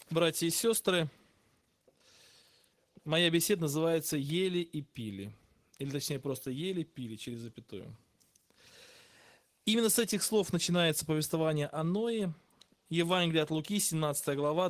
Братья и сестры, моя беседа называется «Ели и пили». Или точнее просто «Ели, пили» через запятую. Именно с этих слов начинается повествование о Ное, Евангелие от Луки, 17 глава,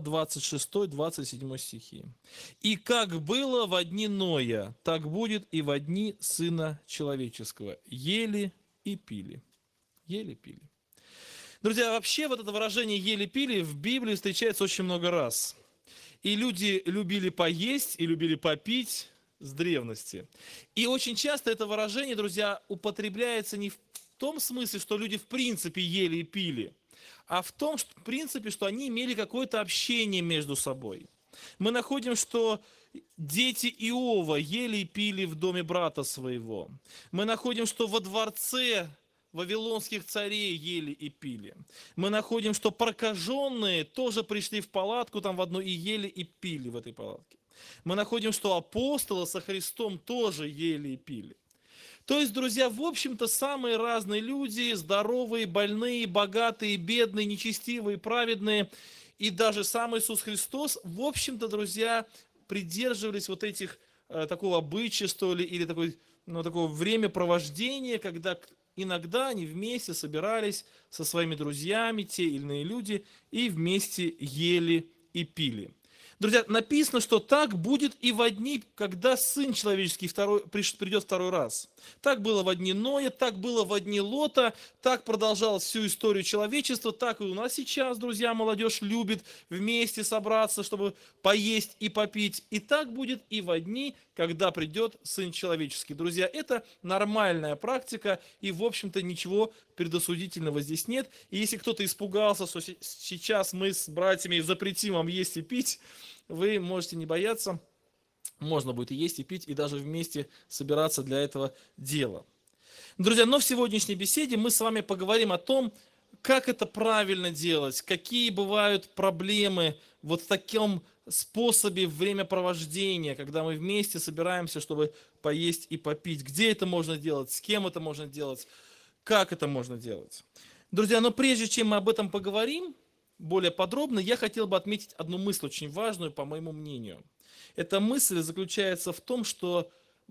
26-27 стихи. «И как было во дни Ноя, так будет и во дни Сына Человеческого. Ели и пили». Ели, пили. Друзья, вообще вот это выражение «ели, пили» в Библии встречается очень много раз. И люди любили поесть и любили попить с древности. И очень часто это выражение, друзья, употребляется не в том смысле, что люди в принципе ели и пили, а в том, что, в принципе, что они имели какое-то общение между собой. Мы находим, что дети Иова ели и пили в доме брата своего. Мы находим, что во дворце вавилонских царей ели и пили. Мы находим, что прокаженные тоже пришли в палатку там в одну и ели и пили в этой палатке. Мы находим, что апостолы со Христом тоже ели и пили. То есть, друзья, в общем-то, самые разные люди, здоровые, больные, богатые, бедные, нечестивые, праведные, и даже сам Иисус Христос, в общем-то, друзья, придерживались вот этих, такого обычая, что ли, или такого времяпровождения, когда иногда они вместе собирались со своими друзьями, те или иные люди, и вместе ели и пили. Друзья, написано, что так будет и во дни, когда Сын Человеческий придет второй раз. Так было во дни Ноя, так было во дни Лота, так продолжалось всю историю человечества, так и у нас сейчас, друзья, молодежь любит вместе собраться, чтобы поесть и попить. И так будет и во дни, когда придет Сын Человеческий. Друзья, это нормальная практика, и, в общем-то, ничего предосудительного здесь нет. И если кто-то испугался, что сейчас мы с братьями запретим вам есть и пить, вы можете не бояться, можно будет и есть, и пить, и даже вместе собираться для этого дела. Друзья, но в сегодняшней беседе мы с вами поговорим о том, как это правильно делать, какие бывают проблемы вот в таком способе времяпровождения, когда мы вместе собираемся, чтобы поесть и попить. Где это можно делать, с кем это можно делать, как это можно делать. Друзья, но прежде чем мы об этом поговорим более подробно, я хотел бы отметить одну мысль очень важную, по моему мнению. Эта мысль заключается в том, что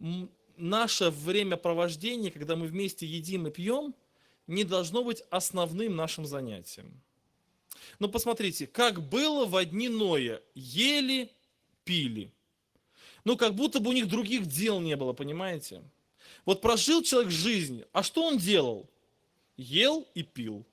наше времяпровождение, когда мы вместе едим и пьем, не должно быть основным нашим занятием. Но посмотрите, как было во дни Ноя. Ели, пили. Ну, как будто бы у них других дел не было, понимаете? Вот прожил человек жизнь, а что он делал? Ел и пил.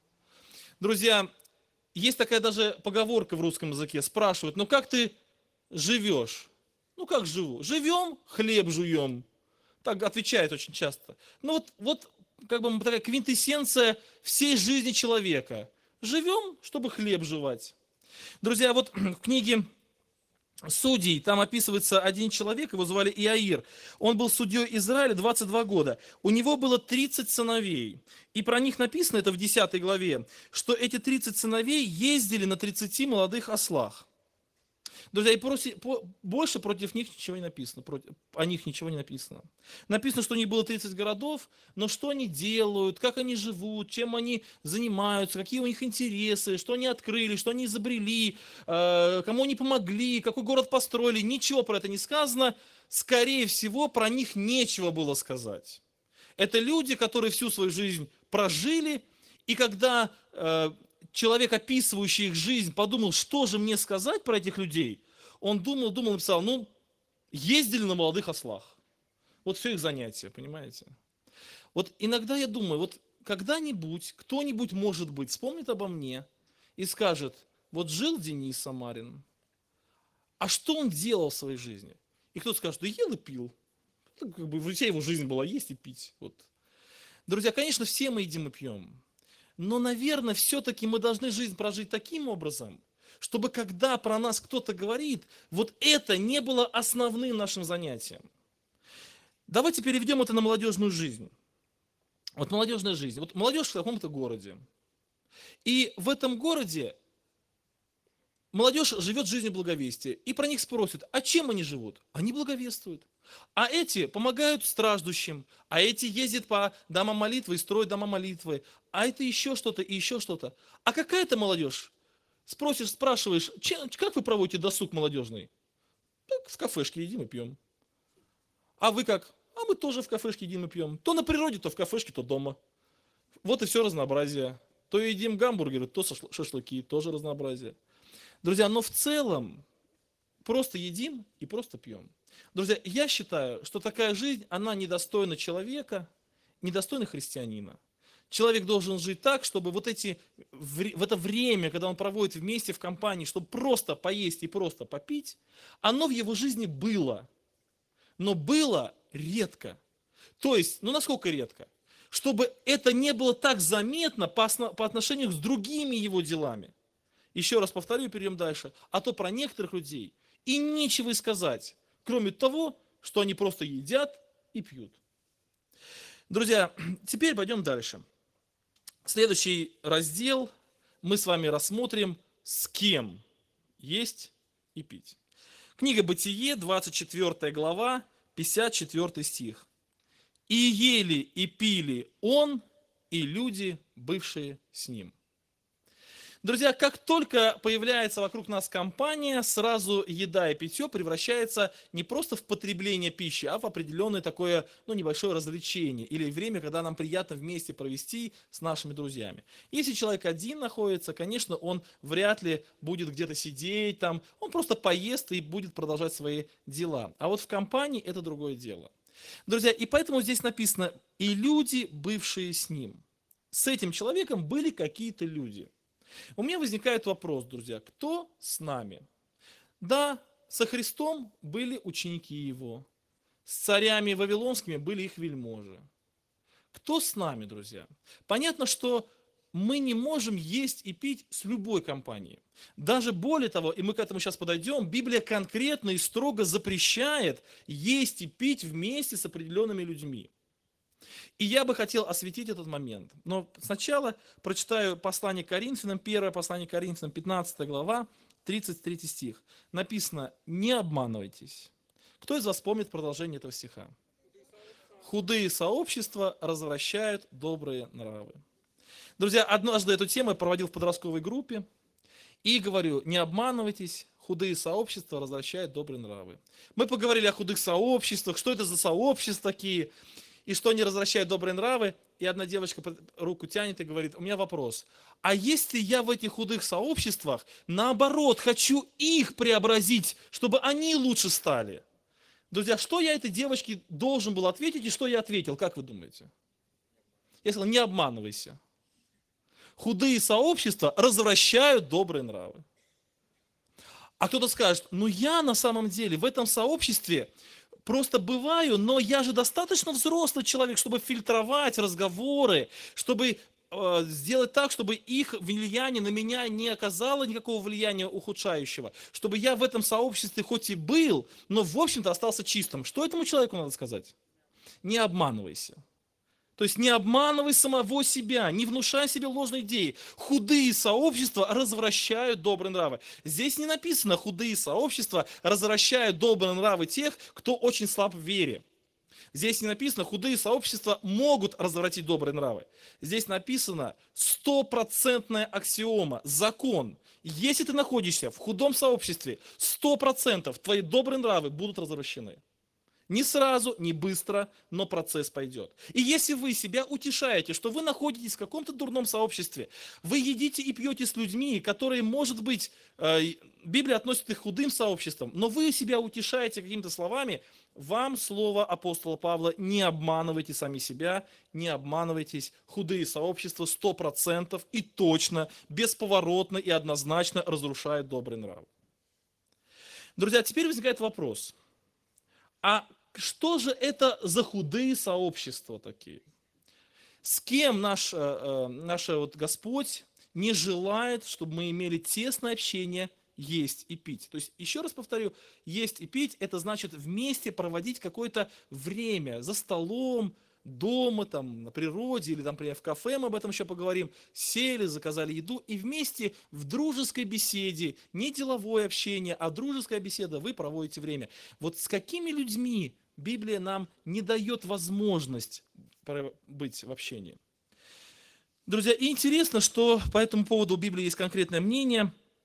Друзья, есть такая даже поговорка в русском языке. Спрашивают, ну как ты живешь? Ну как живу? Живем, хлеб жуем. Так отвечает очень часто. Ну вот как бы такая квинтэссенция всей жизни человека. Живем, чтобы хлеб жевать. Друзья, вот в книге Судей, там описывается один человек, его звали Иаир. Он был судьей Израиля 22 года. У него было 30 сыновей. И про них написано, это в 10 главе, что эти 30 сыновей ездили на 30 молодых ослах. Друзья, и больше против них ничего не написано, о них ничего не написано. Написано, что у них было 30 городов, но что они делают, как они живут, чем они занимаются, какие у них интересы, что они открыли, что они изобрели, кому они помогли, какой город построили, ничего про это не сказано. Скорее всего, про них нечего было сказать. Это люди, которые всю свою жизнь прожили, и когда человек, описывающий их жизнь, подумал, что же мне сказать про этих людей, он думал, написал, ездили на молодых ослах. Вот все их занятия, понимаете? Вот иногда я думаю, вот когда-нибудь, кто-нибудь, может быть, вспомнит обо мне и скажет, вот жил Денис Самарин, а что он делал в своей жизни? И кто-то скажет, да ел и пил. Как бы вся его жизнь была есть и пить. Вот. Друзья, конечно, все мы едим и пьем. Но, наверное, все-таки мы должны жизнь прожить таким образом, чтобы когда про нас кто-то говорит, вот это не было основным нашим занятием. Давайте переведем это на молодежную жизнь. Вот молодежная жизнь. Вот молодежь в каком-то городе. И в этом городе молодежь живет жизнью благовестия. И про них спросят, а чем они живут? Они благовествуют. А эти помогают страждущим, а эти ездят по домам молитвы и строят дома молитвы, а это еще что-то и еще что-то. А какая-то молодежь Спрашиваешь, как вы проводите досуг молодежный? Так, в кафешке едим и пьем. А вы как? А мы тоже в кафешке едим и пьем. То на природе, то в кафешке, то дома. Вот и все разнообразие. То едим гамбургеры, то шашлыки, тоже разнообразие. Друзья, но в целом просто едим и просто пьем. Друзья, я считаю, что такая жизнь, она недостойна человека, недостойна христианина. Человек должен жить так, чтобы в это время, когда он проводит вместе в компании, чтобы просто поесть и просто попить, оно в его жизни было. Но было редко. То есть, насколько редко? Чтобы это не было так заметно по отношению с другими его делами. Еще раз повторю и перейдем дальше. А то про некоторых людей и нечего и сказать, кроме того, что они просто едят и пьют. Друзья, теперь пойдем дальше. Следующий раздел мы с вами рассмотрим, с кем есть и пить. Книга Бытие, 24 глава, 54 стих. «И ели, и пили он, и люди, бывшие с ним». Друзья, как только появляется вокруг нас компания, сразу еда и питье превращается не просто в потребление пищи, а в определенное такое, небольшое развлечение или время, когда нам приятно вместе провести с нашими друзьями. Если человек один находится, конечно, он вряд ли будет где-то сидеть там, он просто поест и будет продолжать свои дела. А вот в компании это другое дело. Друзья, и поэтому здесь написано «и люди, бывшие с ним». С этим человеком были какие-то люди. У меня возникает вопрос, друзья, кто с нами? Да, со Христом были ученики его, с царями вавилонскими были их вельможи. Кто с нами, друзья? Понятно, что мы не можем есть и пить с любой компанией. Даже более того, и мы к этому сейчас подойдем, Библия конкретно и строго запрещает есть и пить вместе с определенными людьми. И я бы хотел осветить этот момент. Но сначала прочитаю послание к Коринфянам, первое послание к Коринфянам, 15 глава, 33 стих. Написано: «Не обманывайтесь». Кто из вас помнит продолжение этого стиха? «Худые сообщества развращают добрые нравы». Друзья, однажды эту тему я проводил в подростковой группе. И говорю, не обманывайтесь, худые сообщества развращают добрые нравы. Мы поговорили о худых сообществах, что это за сообщества такие, и что они развращают добрые нравы. И одна девочка руку тянет и говорит: у меня вопрос. А если я в этих худых сообществах, наоборот, хочу их преобразить, чтобы они лучше стали? Друзья, что я этой девочке должен был ответить, и что я ответил, как вы думаете? Я сказал: не обманывайся. Худые сообщества развращают добрые нравы. А кто-то скажет: я на самом деле в этом сообществе просто бываю, но я же достаточно взрослый человек, чтобы фильтровать разговоры, чтобы сделать так, чтобы их влияние на меня не оказало никакого влияния ухудшающего, чтобы я в этом сообществе хоть и был, но в общем-то остался чистым. Что этому человеку надо сказать? Не обманывайся. То есть не обманывай самого себя, не внушай себе ложной идеи. Худые сообщества развращают добрые нравы. Здесь не написано: худые сообщества развращают добрые нравы тех, кто очень слаб в вере. Здесь не написано: худые сообщества могут развратить добрые нравы. Здесь написано 100% аксиома, закон. Если ты находишься в худом сообществе, 100% твои добрые нравы будут развращены. Не сразу, не быстро, но процесс пойдет. И если вы себя утешаете, что вы находитесь в каком-то дурном сообществе, вы едите и пьете с людьми, которые, может быть, Библия относит их к худым сообществам, но вы себя утешаете какими-то словами, вам слово апостола Павла: не обманывайте сами себя, не обманывайтесь. Худые сообщества 100% и точно, бесповоротно и однозначно разрушают добрый нрав. Друзья, теперь возникает вопрос. А что же это за худые сообщества такие? С кем наш Господь не желает, чтобы мы имели тесное общение, есть и пить? То есть, еще раз повторю, есть и пить — это значит вместе проводить какое-то время за столом, дома, там, на природе или, например, в кафе, мы об этом еще поговорим, сели, заказали еду и вместе в дружеской беседе, не деловое общение, а дружеская беседа, вы проводите время. Вот с какими людьми Библия нам не дает возможность быть в общении? Друзья, и интересно, что по этому поводу у Библии есть конкретное мнение.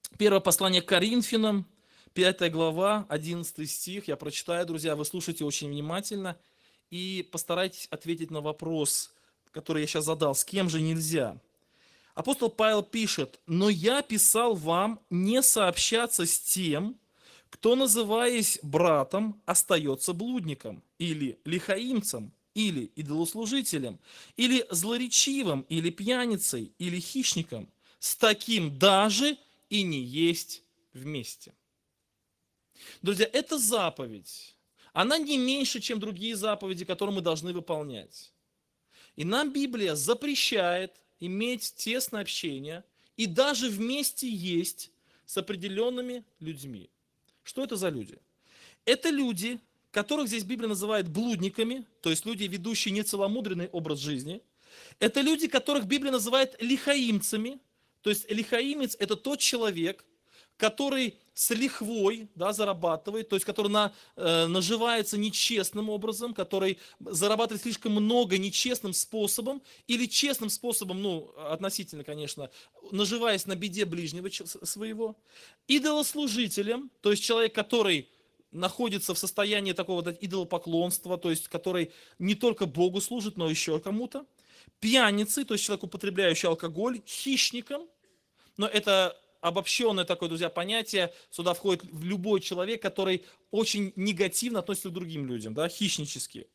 Первое послание к Коринфянам, 5 глава, 11 стих. Я прочитаю, друзья, вы слушайте очень внимательно и постарайтесь ответить на вопрос, который я сейчас задал. С кем же нельзя? Апостол Павел пишет: «Но я писал вам не сообщаться с тем, кто, называясь братом, остается блудником, или лихаимцем, или идолослужителем, или злоречивым, или пьяницей, или хищником. С таким даже и не есть вместе». Друзья, это заповедь. Она не меньше, чем другие заповеди, которые мы должны выполнять. И нам Библия запрещает иметь тесное общение и даже вместе есть с определенными людьми. Что это за люди? Это люди, которых здесь Библия называет блудниками, то есть люди, ведущие нецеломудренный образ жизни. Это люди, которых Библия называет лихаимцами, то есть лихаимец – это тот человек, который с лихвой, да, зарабатывает, то есть который наживается нечестным образом, который зарабатывает слишком много нечестным способом или честным способом, ну, относительно, конечно, наживаясь на беде ближнего своего. Идолослужителем, то есть человек, который находится в состоянии такого вот идолопоклонства, то есть который не только Богу служит, но еще кому-то. Пьяницей, то есть человек, употребляющий алкоголь. Хищником, но это обобщенное такое, друзья, понятие. Сюда входит любой человек, который очень негативно относится к другим людям, да, хищнически.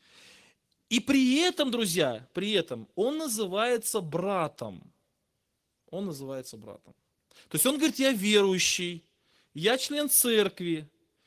И при этом, друзья, при этом он называется братом. Он называется братом. То есть он говорит: я верующий, я член церкви,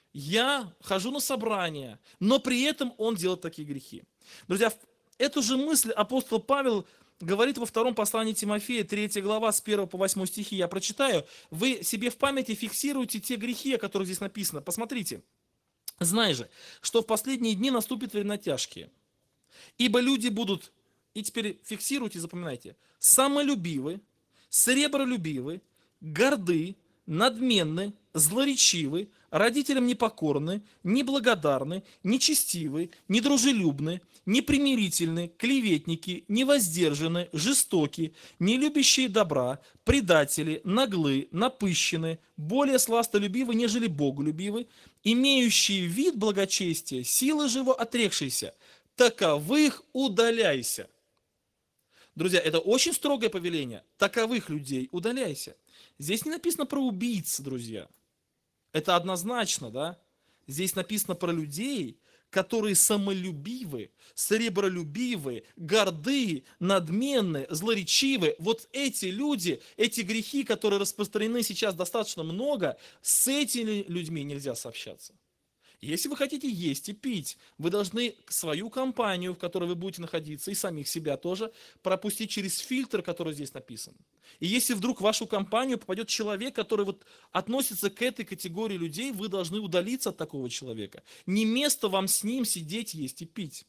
я хожу на собрания, но при этом он делает такие грехи. Друзья, эту же мысль апостол Павел говорит во втором послании Тимофея, 3 глава, с 1 по 8 стихи. Я прочитаю. Вы себе в памяти фиксируете те грехи, о которых здесь написано. Посмотрите. «Знай же, что в последние дни наступят времена тяжкие. Ибо люди будут», и теперь фиксируйте, запоминайте, «самолюбивы, сребролюбивы, горды, надменны, злоречивы, родителям непокорны, неблагодарны, нечестивы, недружелюбны, непримирительны, клеветники, невоздержаны, жестоки, не любящие добра, предатели, наглы, напыщены, более сластолюбивы, нежели боголюбивы, имеющие вид благочестия, силы же его отрекшиеся, таковых удаляйся». Друзья, это очень строгое повеление. Таковых людей удаляйся. Здесь не написано про убийц, друзья. Это однозначно, да? Здесь написано про людей, которые самолюбивы, сребролюбивы, горды, надменны, злоречивы. Вот эти люди, эти грехи, которые распространены сейчас достаточно много, с этими людьми нельзя сообщаться. Если вы хотите есть и пить, вы должны свою компанию, в которой вы будете находиться, и самих себя тоже, пропустить через фильтр, который здесь написан. И если вдруг в вашу компанию попадет человек, который вот относится к этой категории людей, вы должны удалиться от такого человека. Не место вам с ним сидеть, есть и пить.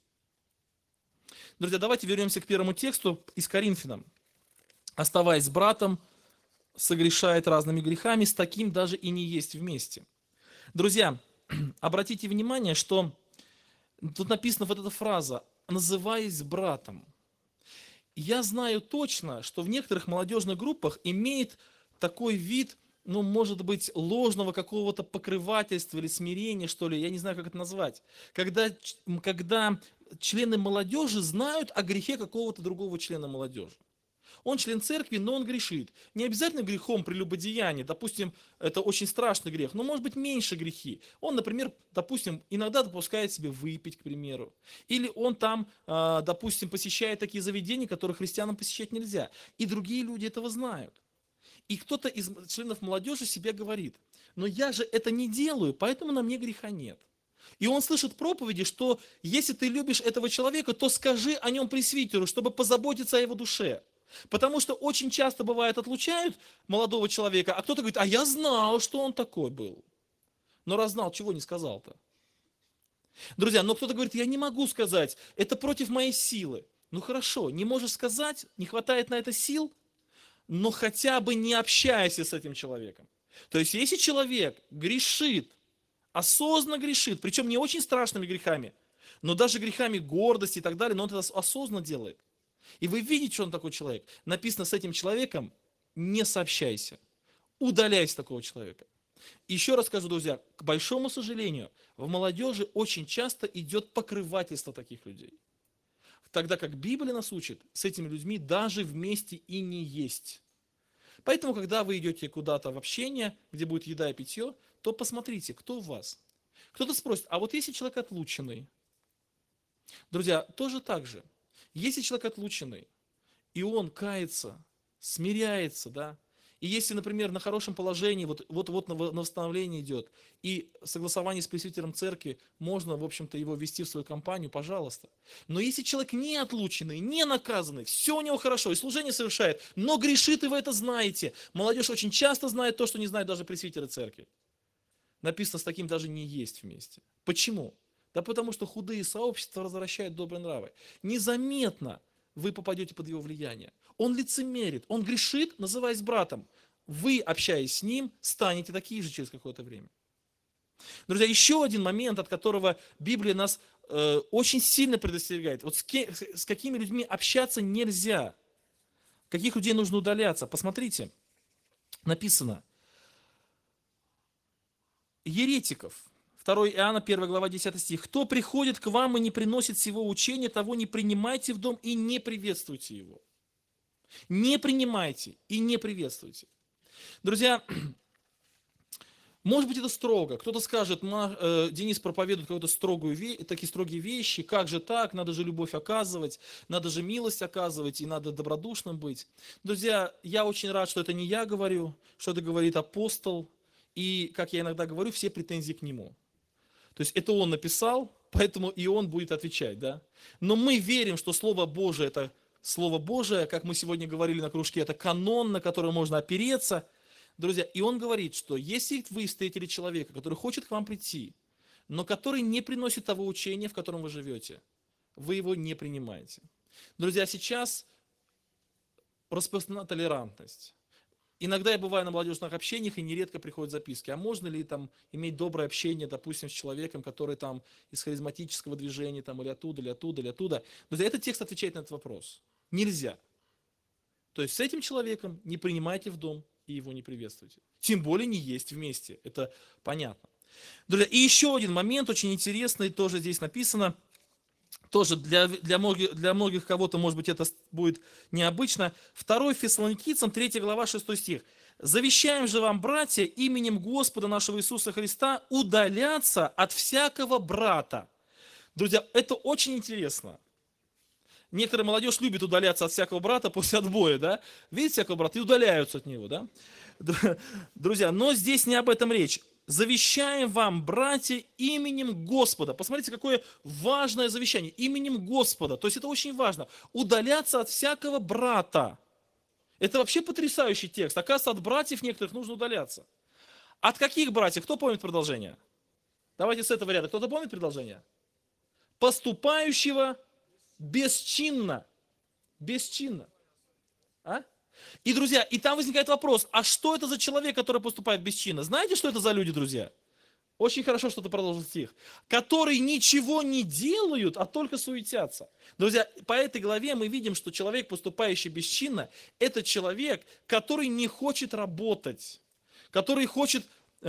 Друзья, давайте вернемся к первому тексту из Коринфянам. «Оставаясь с братом, согрешает разными грехами, с таким даже и не есть вместе». Друзья, обратите внимание, что тут написана вот эта фраза «называясь братом». Я знаю точно, что в некоторых молодежных группах имеет такой вид, ну, может быть, ложного какого-то покрывательства или смирения, что ли, я не знаю, как это назвать. Когда члены молодежи знают о грехе какого-то другого члена молодежи. Он член церкви, но он грешит. Не обязательно грехом прелюбодеяния, допустим, это очень страшный грех, но может быть меньше грехи. Он, например, допустим, иногда допускает себе выпить, к примеру. Или он там, допустим, посещает такие заведения, которые христианам посещать нельзя. И другие люди этого знают. И кто-то из членов молодежи себе говорит: но я же это не делаю, поэтому на мне греха нет. И он слышит проповеди, что если ты любишь этого человека, то скажи о нем пресвитеру, чтобы позаботиться о его душе. Потому что очень часто бывает, отлучают молодого человека, а кто-то говорит: а я знал, что он такой был. Но раз знал, чего не сказал-то? Друзья, но кто-то говорит: я не могу сказать, это против моей силы. Ну хорошо, не можешь сказать, не хватает на это сил, но хотя бы не общайся с этим человеком. То есть, если человек грешит, осознанно грешит, причем не очень страшными грехами, но даже грехами гордости и так далее, но он это осознанно делает, и вы видите, что он такой человек, написано: с этим человеком не сообщайся, удаляйте такого человека. Еще раз скажу, друзья, к большому сожалению, в молодежи очень часто идет покрывательство таких людей. Тогда как Библия нас учит, с этими людьми даже вместе и не есть. Поэтому, когда вы идете куда-то в общение, где будет еда и питье, то посмотрите, кто у вас. Кто-то спросит, а вот если человек отлученный? Друзья, тоже так же. Если человек отлученный, и он кается, смиряется, да, и если, например, на хорошем положении, вот на восстановление идет, и согласование с пресвитером церкви, можно, в общем-то, его ввести в свою компанию, пожалуйста. Но если человек не отлученный, не наказанный, все у него хорошо, и служение совершает, но грешит, и вы это знаете. Молодежь очень часто знает то, что не знают даже пресвитеры церкви. Написано, с таким даже не есть вместе. Почему? Да потому что худые сообщества развращают добрые нравы. Незаметно вы попадете под его влияние. Он лицемерит, он грешит, называясь братом. Вы, общаясь с ним, станете такие же через какое-то время. Друзья, еще один момент, от которого Библия нас очень сильно предостерегает. Вот с какими людьми общаться нельзя. Каких людей нужно удаляться. Посмотрите, написано. Еретиков. 2 Иоанна, 1 глава, 10 стих. «Кто приходит к вам и не приносит сего учения, того не принимайте в дом и не приветствуйте его». Не принимайте и не приветствуйте. Друзья, может быть, это строго. Кто-то скажет, Денис проповедует какие-то такие строгие вещи. Как же так? Надо же любовь оказывать, надо же милость оказывать, и надо добродушным быть. Друзья, я очень рад, что это не я говорю, что это говорит апостол. И, как я иногда говорю, все претензии к нему. То есть это он написал, поэтому и он будет отвечать, да? Но мы верим, что Слово Божие – это Слово Божие, как мы сегодня говорили на кружке, это канон, на который можно опереться. Друзья, и он говорит, что если вы встретили человека, который хочет к вам прийти, но который не приносит того учения, в котором вы живете, вы его не принимаете. Друзья, сейчас распространена толерантность. Иногда я бываю на молодежных общениях, и нередко приходят записки. А можно ли там иметь доброе общение, допустим, с человеком, который там из харизматического движения, там, или оттуда, или оттуда, или оттуда. Друзья, этот текст отвечает на этот вопрос. Нельзя. То есть с этим человеком не принимайте в дом и его не приветствуйте. Тем более не есть вместе. Это понятно. Друзья, и еще один момент очень интересный, тоже здесь написано. Тоже для многих кого-то, может быть, это будет необычно. 2 Фессалоникийцам, 3 глава, 6 стих. «Завещаем же вам, братья, именем Господа нашего Иисуса Христа удаляться от всякого брата». Друзья, это очень интересно. Некоторая молодежь любит удаляться от всякого брата после отбоя, да? Видите всякого брата и удаляются от него, да? Друзья, но здесь не об этом речь. «Завещаем вам, братья, именем Господа». Посмотрите, какое важное завещание. Именем Господа. То есть это очень важно. Удаляться от всякого брата. Это вообще потрясающий текст. Оказывается, от братьев некоторых нужно удаляться. От каких братьев? Кто помнит продолжение? Давайте с этого ряда. Кто-то помнит продолжение? Поступающего бесчинно. Бесчинно. А? И, друзья, и там возникает вопрос, а что это за человек, который поступает бесчинно? Знаете, что это за люди, друзья? Очень хорошо, что ты продолжил стих. Которые ничего не делают, а только суетятся. Друзья, по этой главе мы видим, что человек, поступающий бесчинно, это человек, который не хочет работать, который хочет...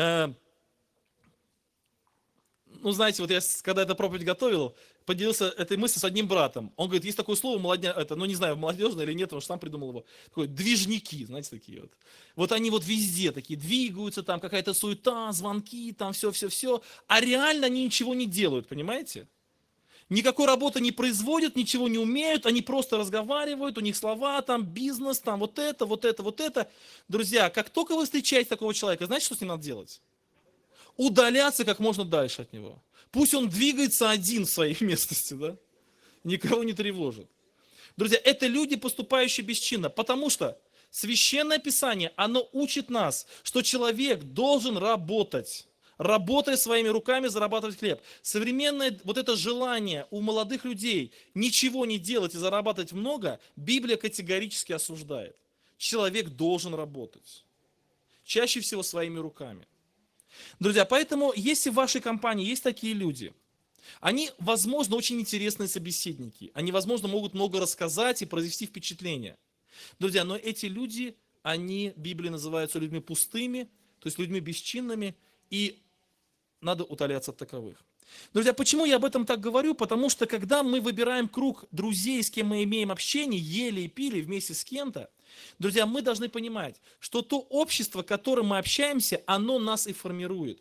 знаете, вот я, когда эту проповедь готовил, поделился этой мыслью с одним братом. Он говорит, есть такое слово, не знаю, молодежное или нет, потому что сам придумал его. Такое, движники, знаете, такие вот. Вот они вот везде такие двигаются, там какая-то суета, звонки, там все. А реально они ничего не делают, понимаете? Никакой работы не производят, ничего не умеют, они просто разговаривают, у них слова, там бизнес, там вот это. Друзья, как только вы встречаете такого человека, знаете, что с ним надо делать? Удаляться как можно дальше от него. Пусть он двигается один в своей местности, да? Никого не тревожит. Друзья, это люди, поступающие бесчинно, потому что Священное Писание, оно учит нас, что человек должен работать, работая своими руками, зарабатывать хлеб. Современное вот это желание у молодых людей ничего не делать и зарабатывать много, Библия категорически осуждает. Человек должен работать. Чаще всего своими руками. Друзья, поэтому, если в вашей компании есть такие люди, они, возможно, очень интересные собеседники, они, возможно, могут много рассказать и произвести впечатление. Друзья, но эти люди, они, в Библии называются людьми пустыми, то есть людьми бесчинными, и надо удаляться от таковых. Друзья, почему я об этом так говорю? Потому что когда мы выбираем круг друзей, с кем мы имеем общение, ели и пили вместе с кем-то, друзья, мы должны понимать, что то общество, в котором мы общаемся, оно нас и формирует.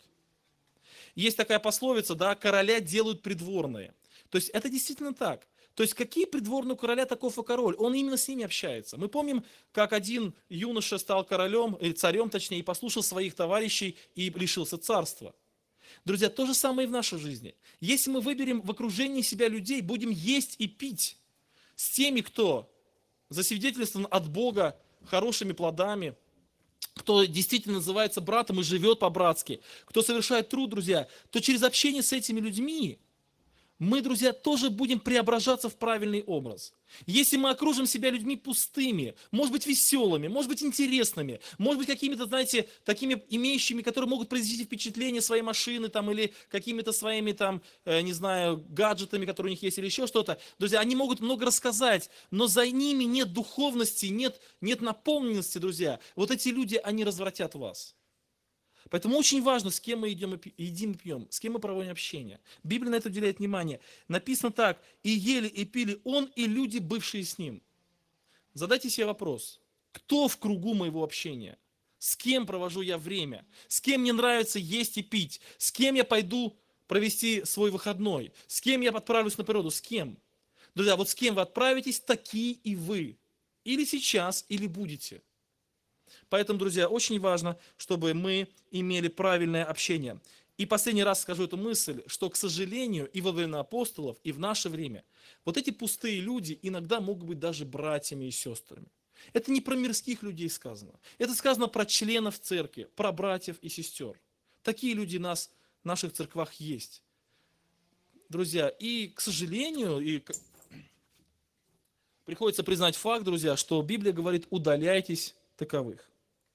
Есть такая пословица, да, короля делают придворные. То есть это действительно так. То есть какие придворные у короля, таков и король. Он именно с ними общается. Мы помним, как один юноша стал королем, или царем точнее, и послушал своих товарищей и лишился царства. Друзья, то же самое и в нашей жизни. Если мы выберем в окружении себя людей, будем есть и пить с теми, кто засвидетельствован от Бога хорошими плодами, кто действительно называется братом и живет по-братски, кто совершает труд, друзья, то через общение с этими людьми мы, друзья, тоже будем преображаться в правильный образ. Если мы окружим себя людьми пустыми, может быть, веселыми, может быть, интересными, может быть, какими-то, знаете, такими имеющими, которые могут произвести впечатление своей машины там, или какими-то своими, там, не знаю, гаджетами, которые у них есть, или еще что-то. Друзья, они могут много рассказать, но за ними нет духовности, нет наполненности, друзья. Вот эти люди, они развратят вас. Поэтому очень важно, с кем мы едим и пьем, с кем мы проводим общение. Библия на это уделяет внимание. Написано так: «И ели, и пили он, и люди, бывшие с ним». Задайте себе вопрос: кто в кругу моего общения? С кем провожу я время? С кем мне нравится есть и пить? С кем я пойду провести свой выходной? С кем я отправлюсь на природу? С кем? Друзья, вот с кем вы отправитесь, такие и вы. Или сейчас, или будете. Поэтому, друзья, очень важно, чтобы мы имели правильное общение. И последний раз скажу эту мысль, что, к сожалению, и во время апостолов, и в наше время, вот эти пустые люди иногда могут быть даже братьями и сестрами. Это не про мирских людей сказано. Это сказано про членов церкви, про братьев и сестер. Такие люди в наших церквах есть. Друзья, и, к сожалению, приходится признать факт, друзья, что Библия говорит: удаляйтесь таковых.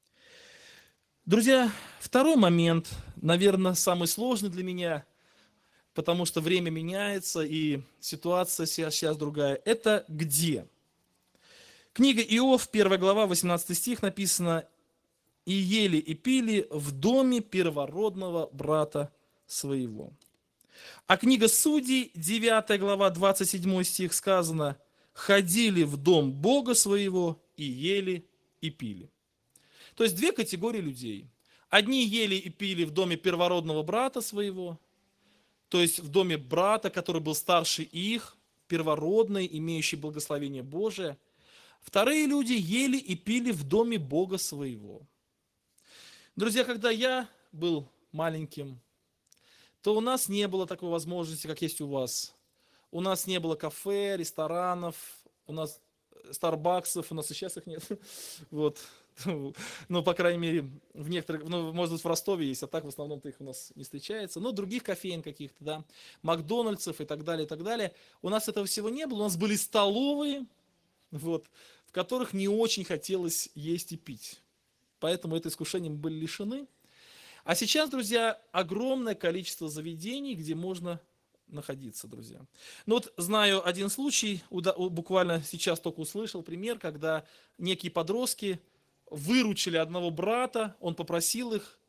Друзья, второй момент, наверное, самый сложный для меня, потому что время меняется и ситуация сейчас другая. Это где? Книга Иов, 1 глава, 18 стих написано: «И ели, и пили в доме первородного брата своего». А книга Судей, 9 глава, 27 стих сказано: «Ходили в дом Бога своего и ели, и пили». То есть две категории людей. Одни ели и пили в доме первородного брата своего, то есть в доме брата, который был старше их, первородный, имеющий благословение Божие. Вторые люди ели и пили в доме Бога своего. Друзья, когда я был маленьким, то у нас не было такой возможности, как есть у вас. У нас не было кафе, ресторанов, у нас Старбаксов, у нас и сейчас их нет. Вот. Ну, по крайней мере, в некоторых, ну, может быть, в Ростове есть, а так в основном-то их у нас не встречается. Но других кофеин каких-то, да, Макдональдсов и так далее, и так далее. У нас этого всего не было. У нас были столовые, вот, в которых не очень хотелось есть и пить. Поэтому это искушение мы были лишены. А сейчас, друзья, огромное количество заведений, где можно находиться, друзья. Ну вот знаю один случай, буквально сейчас только услышал пример, когда некие подростки выручили одного брата, он попросил их,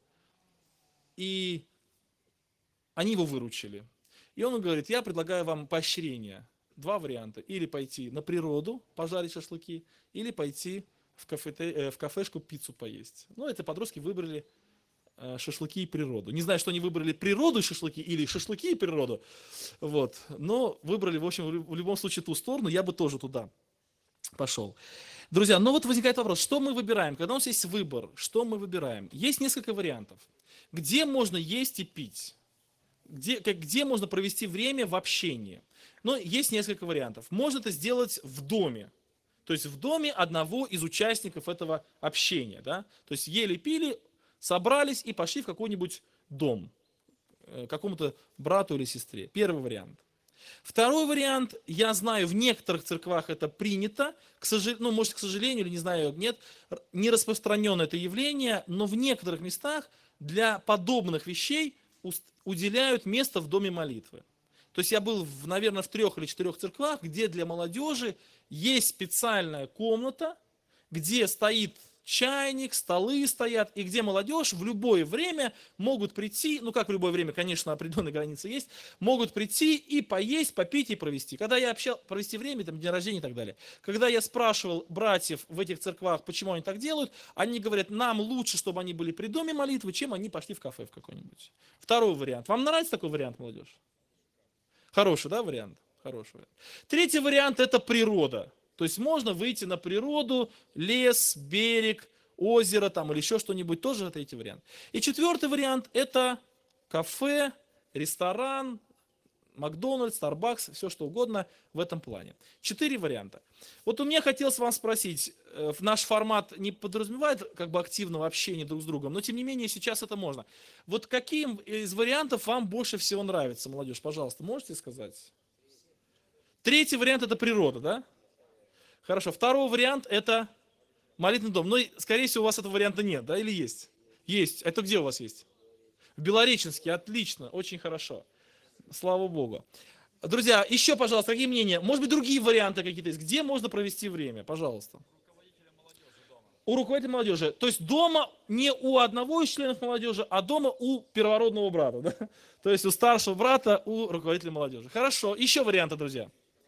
и они его выручили. И он говорит: я предлагаю вам поощрение. Два варианта. Или пойти на природу, пожарить шашлыки, или пойти в кафешку пиццу поесть. Ну, эти подростки выбрали шашлыки и природу. Не знаю, что они выбрали: природу и шашлыки или шашлыки и природу. Вот. Но выбрали, в общем, в любом случае ту сторону. Я бы тоже туда пошел. Друзья, но вот возникает вопрос, что мы выбираем? Когда у нас есть выбор, что мы выбираем? Есть несколько вариантов. Где можно есть и пить? Где можно провести время в общении? Но есть несколько вариантов. Можно это сделать в доме. То есть в доме одного из участников этого общения. Да? То есть ели, пили, собрались и пошли в какой-нибудь дом. Какому-то брату или сестре. Первый вариант. Второй вариант, я знаю, в некоторых церквах это принято, ну, может, к сожалению, или не знаю, нет, не распространено это явление, но в некоторых местах для подобных вещей уделяют место в доме молитвы. То есть я был, наверное, в 3 или 4 церквах, где для молодежи есть специальная комната, где стоит чайник, столы стоят, и где молодежь в любое время могут прийти, ну как в любое время, конечно, определенные границы есть, могут прийти и поесть, попить и провести. Когда я провести время, там, день рождения и так далее. Когда я спрашивал братьев в этих церквах, почему они так делают, они говорят, нам лучше, чтобы они были при доме молитвы, чем они пошли в кафе в какой-нибудь. Второй вариант. Вам нравится такой вариант, молодежь? Хороший, да, вариант? Хороший вариант. Третий вариант – это природа. То есть можно выйти на природу, лес, берег, озеро там или еще что-нибудь, тоже третий вариант. И четвертый вариант – это кафе, ресторан, Макдональдс, Starbucks, все что угодно в этом плане. 4 варианта. Вот у меня хотелось вам спросить, наш формат не подразумевает как бы активного общения друг с другом, но тем не менее сейчас это можно. Вот каким из вариантов вам больше всего нравится, молодежь? Пожалуйста, можете сказать? Третий вариант – это природа, да? Хорошо. Второй вариант – это молитвенный дом. Но, скорее всего, у вас этого варианта нет, да, или есть? Есть. Это где у вас есть? В Белореченске. Отлично. Очень хорошо. Слава Богу. Друзья, еще, пожалуйста, какие мнения? Может быть, другие варианты какие-то есть? Где можно провести время? Пожалуйста. У руководителя молодежи. То есть дома не у одного из членов молодежи, а дома у первородного брата. Да? То есть у старшего брата, у руководителя молодежи. Хорошо. Еще варианты, друзья.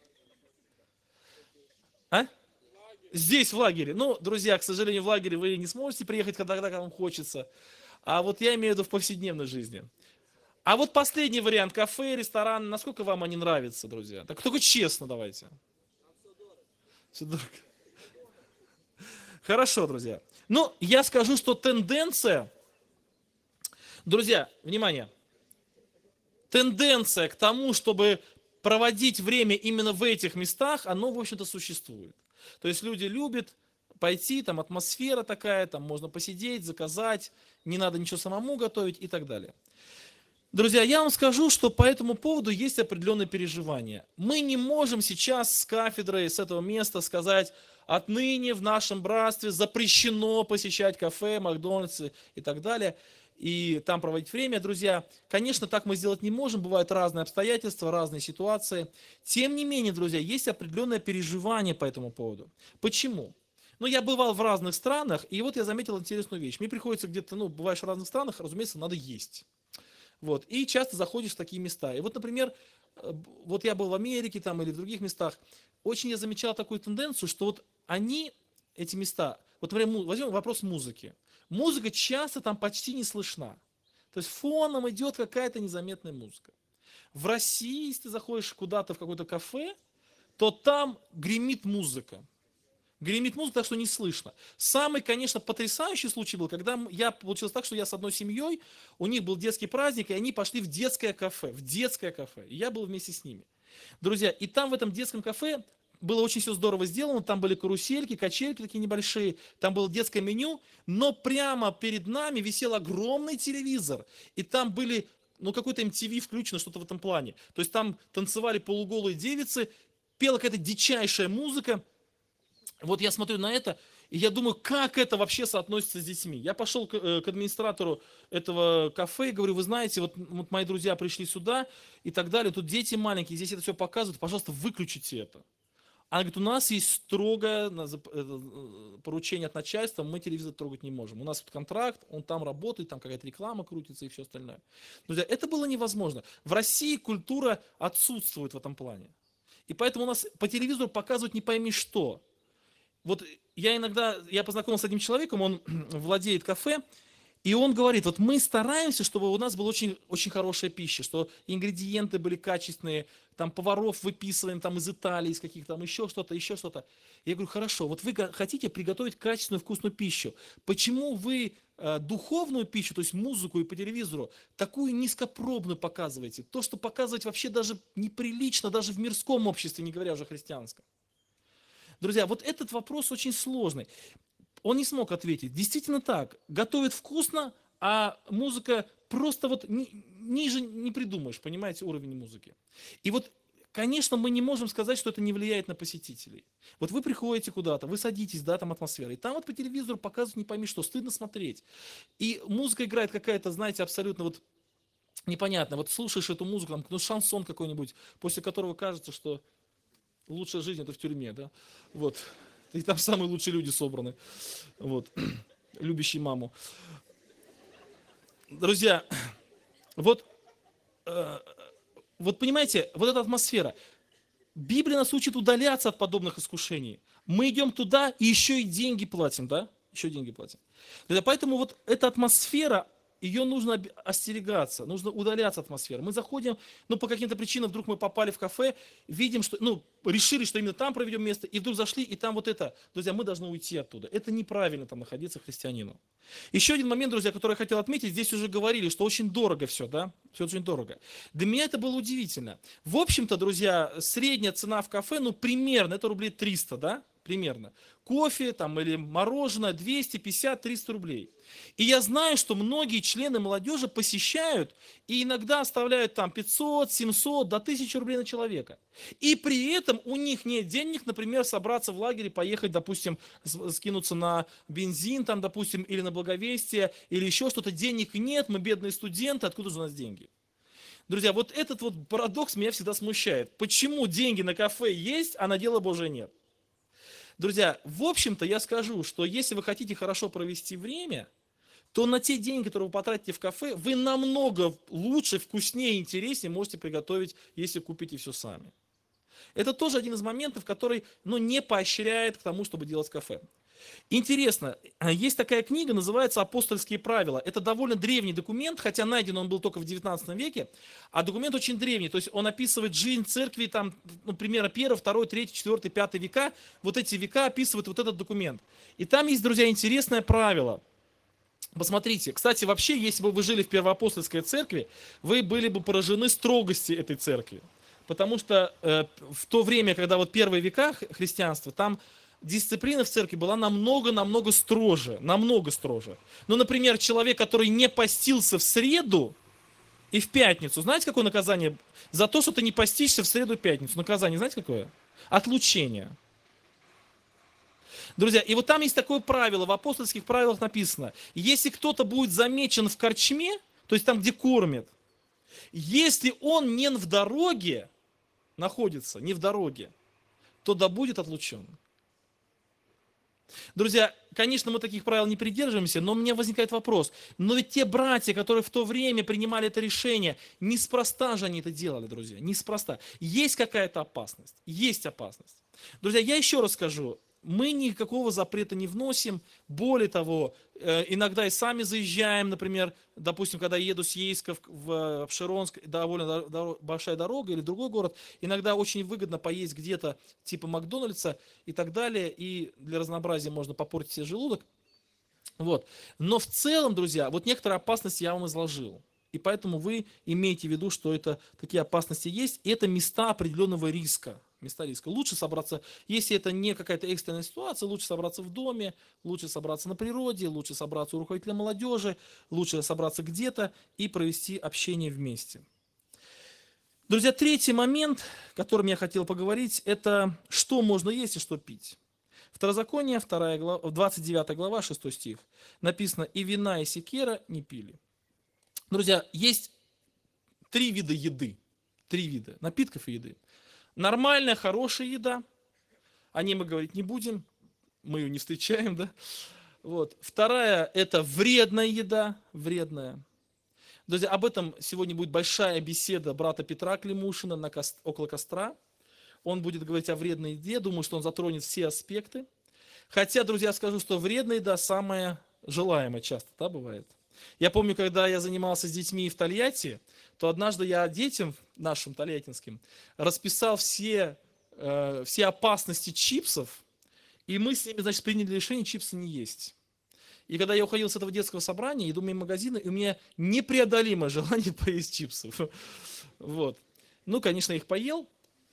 А? Здесь, в лагере. Ну, друзья, к сожалению, в лагере вы не сможете приехать, когда вам хочется. А вот я имею в виду в повседневной жизни. А вот последний вариант, кафе, ресторан, насколько вам они нравятся, друзья? Так только честно давайте. Все дорого. Хорошо, друзья. Ну, я скажу, что тенденция, друзья, внимание, тенденция к тому, чтобы проводить время именно в этих местах, оно, в общем-то, существует. То есть люди любят пойти, там атмосфера такая, там можно посидеть, заказать, не надо ничего самому готовить и так далее. Друзья, я вам скажу, что по этому поводу есть определенные переживания. Мы не можем сейчас с кафедры, с этого места сказать, отныне в нашем братстве запрещено посещать кафе, Макдональдсы и так далее, и там проводить время. Друзья, конечно, так мы сделать не можем, бывают разные обстоятельства, разные ситуации. Тем не менее, друзья, есть определенное переживание по этому поводу. Почему? Ну, я бывал в разных странах, и вот я заметил интересную вещь. Мне приходится где-то, бываешь в разных странах, разумеется, надо есть. Вот, и часто заходишь в такие места. И вот, например, вот я был в Америке там или в других местах, очень я замечал такую тенденцию, что вот они, эти места, вот, например, возьмем вопрос музыки. Музыка часто там почти не слышна. То есть фоном идет какая-то незаметная музыка. В России, если ты заходишь куда-то в какое-то кафе, то там гремит музыка. Гремит музыка, так что не слышно. Самый, конечно, потрясающий случай был, когда получилось так, что я с одной семьей, у них был детский праздник, и они пошли в детское кафе, и я был вместе с ними. Друзья, и там в этом детском кафе было очень все здорово сделано, там были карусельки, качельки такие небольшие, там было детское меню, но прямо перед нами висел огромный телевизор, и там были, какой-то MTV включено, что-то в этом плане. То есть там танцевали полуголые девицы, пела какая-то дичайшая музыка. Вот я смотрю на это, и я думаю, как это вообще соотносится с детьми. Я пошел к администратору этого кафе и говорю, вы знаете, вот мои друзья пришли сюда и так далее, тут дети маленькие, здесь это все показывают, пожалуйста, выключите это. Она говорит, у нас есть строгое поручение от начальства, мы телевизор трогать не можем. У нас вот контракт, он там работает, там какая-то реклама крутится и все остальное. Друзья, это было невозможно. В России культура отсутствует в этом плане. И поэтому у нас по телевизору показывают не пойми что. Вот я познакомился с одним человеком, он владеет кафе, и он говорит, вот мы стараемся, чтобы у нас была очень, очень хорошая пища, что ингредиенты были качественные, там поваров выписываем там из Италии, из каких-то там еще что-то, еще что-то. Я говорю, хорошо, вот вы хотите приготовить качественную вкусную пищу, почему вы духовную пищу, то есть музыку и по телевизору, такую низкопробную показываете? То, что показывать вообще даже неприлично, даже в мирском обществе, не говоря уже о христианском. Друзья, вот этот вопрос очень сложный. Он не смог ответить. Действительно так. Готовят вкусно, а музыка просто вот ниже не придумаешь, понимаете, уровень музыки. И вот, конечно, мы не можем сказать, что это не влияет на посетителей. Вот вы приходите куда-то, вы садитесь, да, там атмосфера, и там вот по телевизору показывают не пойми что, стыдно смотреть. И музыка играет какая-то, знаете, абсолютно вот непонятная. Вот слушаешь эту музыку, там, шансон какой-нибудь, после которого кажется, что лучшая жизнь это в тюрьме, да? Вот. И там самые лучшие люди собраны, вот, любящие маму. Друзья, вот, вот понимаете, вот эта атмосфера. Библия нас учит удаляться от подобных искушений. Мы идем туда и еще и деньги платим, да? Еще деньги платим. Поэтому вот эта атмосфера, ее нужно остерегаться, нужно удаляться от атмосферы. Мы заходим, ну, по каким-то причинам вдруг мы попали в кафе, видим, что, ну, решили, что именно там проведем место, и вдруг зашли, и там вот это. Друзья, мы должны уйти оттуда. Это неправильно там находиться христианину. Еще один момент, друзья, который я хотел отметить, здесь уже говорили, что очень дорого все, да? Все очень дорого. Для меня это было удивительно. В общем-то, друзья, средняя цена в кафе, ну, примерно, это рублей 300, да? Примерно. Кофе там или мороженое 250-300 рублей. И я знаю, что многие члены молодежи посещают и иногда оставляют там 500, 700, до 1000 рублей на человека. И при этом у них нет денег, например, собраться в лагере, поехать, допустим, скинуться на бензин, там, допустим, или на благовестие, или еще что-то. Денег нет, мы бедные студенты, откуда же у нас деньги? Друзья, вот этот вот парадокс меня всегда смущает. Почему деньги на кафе есть, а на дело Божие нет? Друзья, в общем-то, я скажу, что если вы хотите хорошо провести время, то на те деньги, которые вы потратите в кафе, вы намного лучше, вкуснее, интереснее можете приготовить, если купите все сами. Это тоже один из моментов, который, ну, не поощряет к тому, чтобы делать кафе. Интересно, есть такая книга, называется «Апостольские правила». Это довольно древний документ, хотя найден он был только в 19 веке, а документ очень древний, то есть он описывает жизнь церкви, там, ну, примерно 1, 2, 3, 4, 5 века, вот эти века описывает вот этот документ. И там есть, друзья, интересное правило. Посмотрите, кстати, вообще, если бы вы жили в Первоапостольской церкви, вы были бы поражены строгости этой церкви. Потому что в то время, когда вот первые века христианства, там дисциплина в церкви была намного строже, намного строже. Ну, например, человек, который не постился в среду и в пятницу, знаете, какое наказание? За то, что ты не постишься в среду и пятницу. Наказание, знаете, какое? Отлучение. Друзья, и вот там есть такое правило, в апостольских правилах написано, если кто-то будет замечен в корчме, то есть там, где кормят, если он не в дороге находится, не в дороге, то да будет отлучен. Друзья, конечно, мы таких правил не придерживаемся, но у меня возникает вопрос. Но ведь те братья, которые в то время принимали это решение, неспроста же они это делали, друзья, неспроста. Есть какая-то опасность, есть опасность. Друзья, я еще раз скажу, мы никакого запрета не вносим. Более того, иногда и сами заезжаем, например, допустим, когда еду с Ейска в Обширонск, довольно большая дорога или другой город, иногда очень выгодно поесть где-то типа Макдональдса и так далее, и для разнообразия можно попортить себе желудок. Вот. Но в целом, друзья, вот некоторые опасности я вам изложил. И поэтому вы имеете в виду, что это такие опасности есть, и это места определенного риска. Места риска. Лучше собраться, если это не какая-то экстренная ситуация, лучше собраться в доме, лучше собраться на природе, лучше собраться у руководителя молодежи, лучше собраться где-то и провести общение вместе. Друзья, третий момент, о котором я хотел поговорить, это что можно есть и что пить. Второзаконие, 29 глава, 6 стих. Написано: «И вина, и секера не пили». Друзья, есть 3 вида еды. 3 вида напитков и еды. Нормальная, хорошая еда. О ней мы говорить не будем. Мы ее не встречаем, да? Вот. Вторая – это вредная еда. Вредная. Друзья, об этом сегодня будет большая беседа брата Петра Климушина около костра. Он будет говорить о вредной еде. Думаю, что он затронет все аспекты. Хотя, друзья, скажу, что вредная еда самая желаемая часто, да, бывает. Я помню, когда я занимался с детьми в Тольятти, то однажды я детям нашим тольяттинским расписал все опасности чипсов, и мы с ними, значит, приняли решение чипсы не есть. И когда я уходил с этого детского собрания, иду мимо магазина, и у меня непреодолимое желание поесть чипсов. Вот. Ну, конечно, я их поел.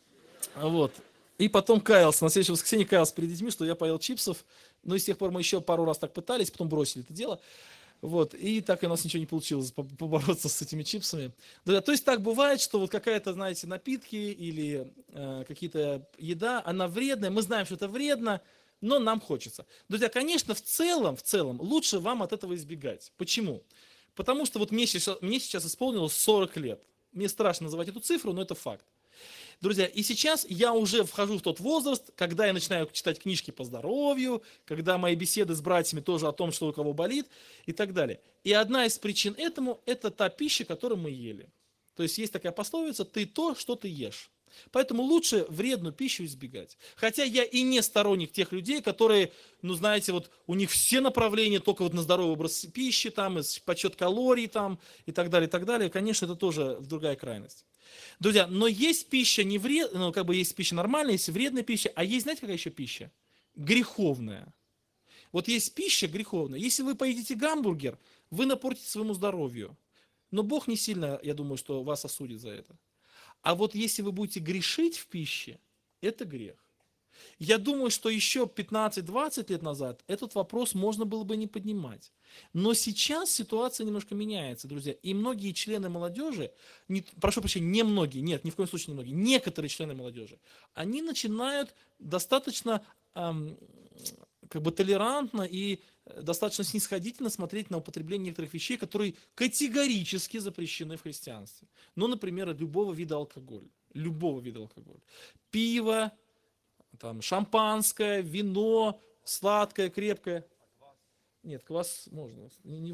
Вот. И потом каялся, на следующее воскресенье каялся перед детьми, что я поел чипсов. Но и с тех пор мы еще пару раз так пытались, потом бросили это дело. Вот, и так у нас ничего не получилось побороться с этими чипсами. Да, то есть так бывает, что вот какая-то, знаете, напитки или какие-то еда, она вредная, мы знаем, что это вредно, но нам хочется. Друзья, конечно, в целом лучше вам от этого избегать. Почему? Потому что вот мне сейчас исполнилось 40 лет. Мне страшно называть эту цифру, но это факт. Друзья, и сейчас я уже вхожу в тот возраст, когда я начинаю читать книжки по здоровью, когда мои беседы с братьями тоже о том, что у кого болит и так далее. И одна из причин этому – это та пища, которую мы ели. То есть есть такая пословица «ты то, что ты ешь». Поэтому лучше вредную пищу избегать. Хотя я и не сторонник тех людей, которые, ну знаете, вот у них все направления только вот на здоровый образ пищи, там, подсчет калорий там, и так далее, и так далее. Конечно, это тоже другая крайность. Друзья, но есть пища не вредная, ну как бы есть пища нормальная, есть вредная пища, а есть, знаете, какая еще пища? Греховная. Вот есть пища греховная. Если вы поедите гамбургер, вы напортите своему здоровью. Но Бог не сильно, я думаю, что вас осудит за это. А вот если вы будете грешить в пище, это грех. Я думаю, что еще 15-20 лет назад этот вопрос можно было бы не поднимать. Но сейчас ситуация немножко меняется, друзья. И многие члены молодежи, прошу прощения, не многие, нет, ни в коем случае не многие, некоторые члены молодежи, они начинают достаточно как бы толерантно и достаточно снисходительно смотреть на употребление некоторых вещей, которые категорически запрещены в христианстве. Ну, например, любого вида алкоголя. Любого вида алкоголя. Пиво, там, шампанское, вино, сладкое, крепкое. Нет, квас можно.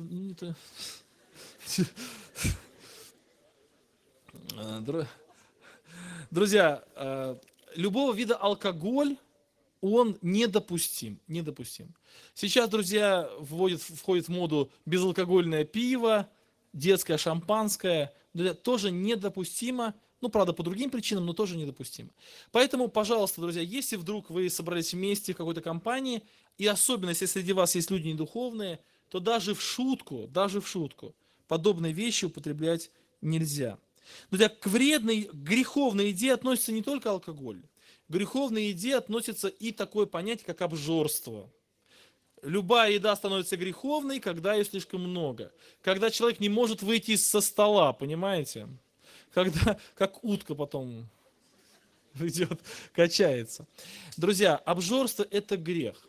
Друзья, любого вида алкоголь, он недопустим, недопустим. Сейчас, друзья, входит в моду безалкогольное пиво, детское шампанское, тоже недопустимо, ну, правда, по другим причинам, но тоже недопустимо. Поэтому, пожалуйста, друзья, если вдруг вы собрались вместе в какой-то компании, и особенно, если среди вас есть люди недуховные, то даже в шутку, подобные вещи употреблять нельзя. Друзья, к вредной, греховной еде относится не только алкоголь. К греховной еде относится и такое понятие, как обжорство. Любая еда становится греховной, когда ее слишком много. Когда человек не может выйти со стола, понимаете? Когда, как утка потом идет, качается. Друзья, обжорство – это грех.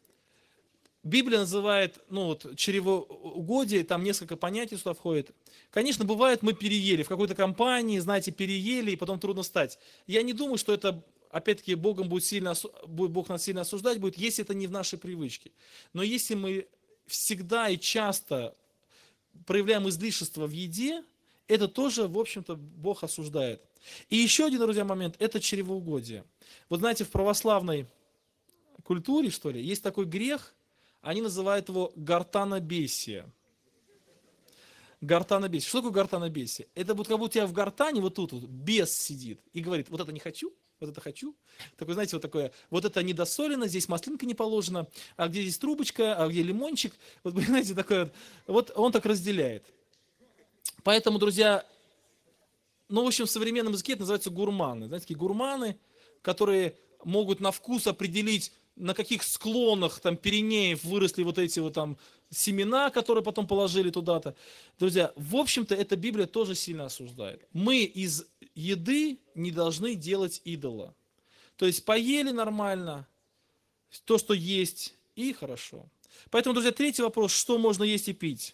Библия называет, ну вот, чревоугодие, там несколько понятий сюда входит. Конечно, бывает, мы переели в какой-то компании, знаете, переели, и потом трудно встать. Я не думаю, что это, опять-таки, Бог нас сильно осуждать будет, если это не в нашей привычке. Но если мы всегда и часто проявляем излишество в еде, это тоже, в общем-то, Бог осуждает. И еще один, друзья, момент – это чревоугодие. Вот знаете, в православной культуре, что ли, есть такой грех, они называют его гортанобесие. Гортанобесие. Что такое гортанобесие? Это вот как будто у тебя в гортане вот тут вот бес сидит и говорит, вот это не хочу, вот это хочу. Такое, знаете, вот такое, вот это недосолено, здесь маслинка не положена, а где здесь трубочка, а где лимончик. Вот, понимаете, такое, вот он так разделяет. Поэтому, друзья, ну, в общем, в современном языке это называется гурманы. Знаете, такие гурманы, которые могут на вкус определить, на каких склонах там Пиренеев выросли вот эти вот там семена, которые потом положили туда-то. Друзья, в общем-то, эта Библия тоже сильно осуждает. Мы из еды не должны делать идола. То есть поели нормально, то, что есть, и хорошо. Поэтому, друзья, третий вопрос, что можно есть и пить?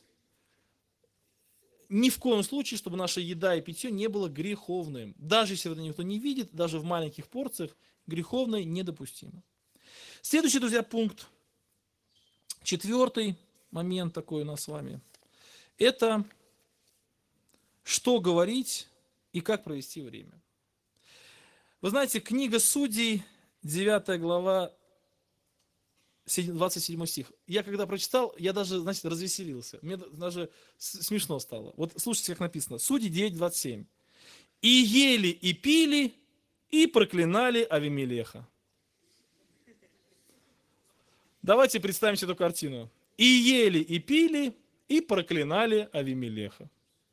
Ни в коем случае, чтобы наша еда и питье не было греховным. Даже если это никто не видит, даже в маленьких порциях, греховное недопустимо. Следующий, друзья, пункт, четвертый момент такой у нас с вами, это что говорить и как провести время. Вы знаете, книга Судей, 9 глава, 27 стих. Я когда прочитал, я даже, знаете, развеселился. Мне даже смешно стало. Вот слушайте, как написано. Судей 9:27. И ели, и пили, и проклинали Авимелеха. Давайте представим себе эту картину. И ели, и пили, и проклинали Авимелеха.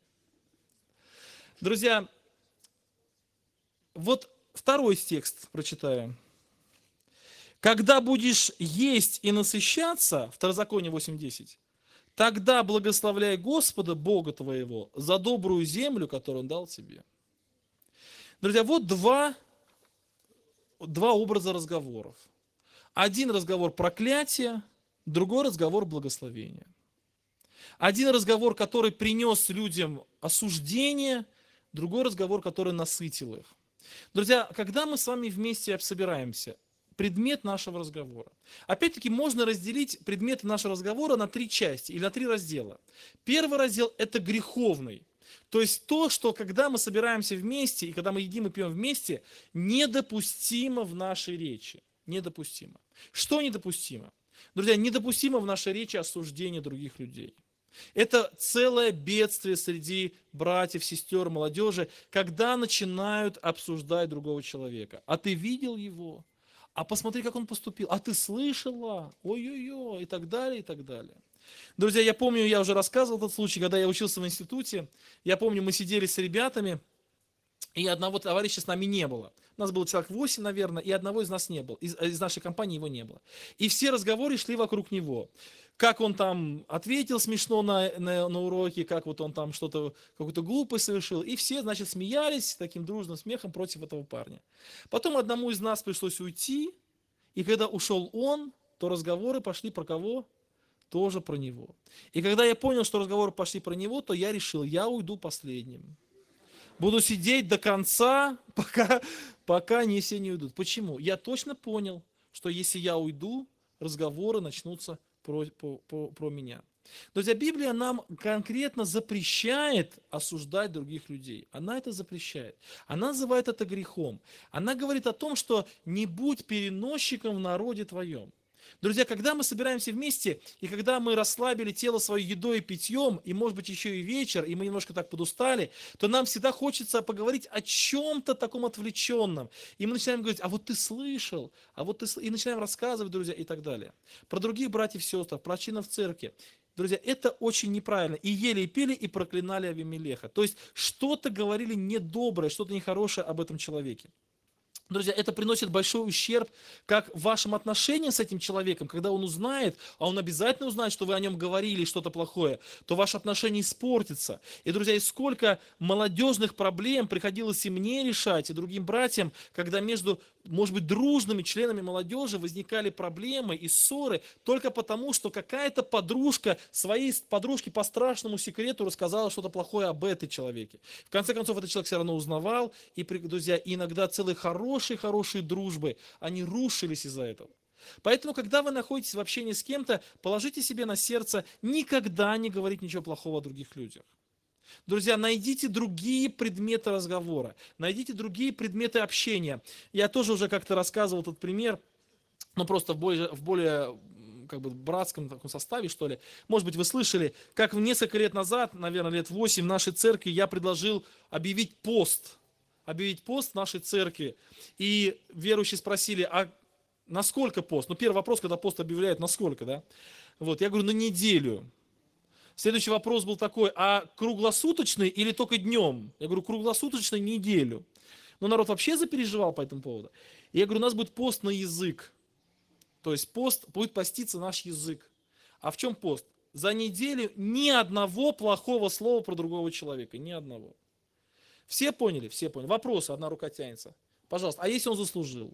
Друзья, вот второй текст прочитаю. Когда будешь есть и насыщаться, Второзаконие 8:10, тогда благословляй Господа, Бога твоего, за добрую землю, которую Он дал тебе. Друзья, вот два образа разговоров. Один разговор проклятия, другой разговор благословения. Один разговор, который принес людям осуждение, другой разговор, который насытил их. Друзья, когда мы с вами вместе собираемся, предмет нашего разговора. Опять-таки можно разделить предметы нашего разговора на 3 части или на 3 раздела. Первый раздел – это греховный. То есть то, что когда мы собираемся вместе и когда мы едим и пьем вместе, недопустимо в нашей речи. Недопустимо. Что недопустимо? Друзья, недопустимо в нашей речи осуждение других людей. Это целое бедствие среди братьев, сестер, молодежи, когда начинают обсуждать другого человека. А ты видел его? А посмотри, как он поступил. А ты слышала? Ой-ой-ой, и так далее, и так далее. Друзья, я помню, я уже рассказывал этот случай, когда я учился в институте. Я помню, мы сидели с ребятами, и одного товарища с нами не было. У нас было человек 8, наверное, и одного из нас не было. Из нашей компании его не было. И все разговоры шли вокруг него. Как он там ответил смешно на уроке, как вот он там что-то, какую-то глупость совершил. И все, значит, смеялись таким дружным смехом против этого парня. Потом одному из нас пришлось уйти, и когда ушел он, то разговоры пошли про кого? Тоже про него. И когда я понял, что разговоры пошли про него, то я решил, я уйду последним. Буду сидеть до конца, пока не все не уйдут. Почему? Я точно понял, что если я уйду, разговоры начнутся про меня. Друзья, Библия нам конкретно запрещает осуждать других людей. Она это запрещает. Она называет это грехом. Она говорит о том, что не будь переносчиком в народе твоем. Друзья, когда мы собираемся вместе, и когда мы расслабили тело свое едой и питьем, и может быть еще и вечер, и мы немножко так подустали, то нам всегда хочется поговорить о чем-то таком отвлеченном. И мы начинаем говорить, а вот ты слышал, и начинаем рассказывать, друзья, и так далее. Про других братьев и сестер, про членов церкви. Друзья, это очень неправильно. И ели, и пили, и проклинали Авимелеха. То есть что-то говорили недоброе, что-то нехорошее об этом человеке. Друзья, это приносит большой ущерб как вашим отношениям с этим человеком, когда он узнает, а он обязательно узнает, что вы о нем говорили что-то плохое, то ваше отношение испортится. И, друзья, и сколько молодежных проблем приходилось и мне решать, и другим братьям, когда между, может быть, дружными членами молодежи возникали проблемы и ссоры только потому, что какая-то подружка своей подружке по страшному секрету рассказала что-то плохое об этом человеке. В конце концов, этот человек все равно узнавал, и, друзья, иногда целые хорошие дружбы, они рушились из-за этого. Поэтому, когда вы находитесь в общении с кем-то, положите себе на сердце никогда не говорить ничего плохого о других людях. Друзья, найдите другие предметы разговора, найдите другие предметы общения. Я тоже уже как-то рассказывал этот пример, но просто в более как бы братском таком составе, что ли. Может быть, вы слышали, как несколько лет назад, наверное, лет 8 в нашей церкви я предложил объявить пост в нашей церкви. И верующие спросили, а насколько пост? Ну, первый вопрос, когда пост объявляют, насколько, да? Вот, я говорю, на неделю. Следующий вопрос был такой, а круглосуточный или только днем? Я говорю, круглосуточный неделю. Но народ вообще запереживал по этому поводу. И я говорю, у нас будет пост на язык. То есть пост, будет поститься наш язык. А в чем пост? За неделю ни одного плохого слова про другого человека. Ни одного. Все поняли? Все поняли. Вопросы, одна рука тянется. Пожалуйста, а если он заслужил?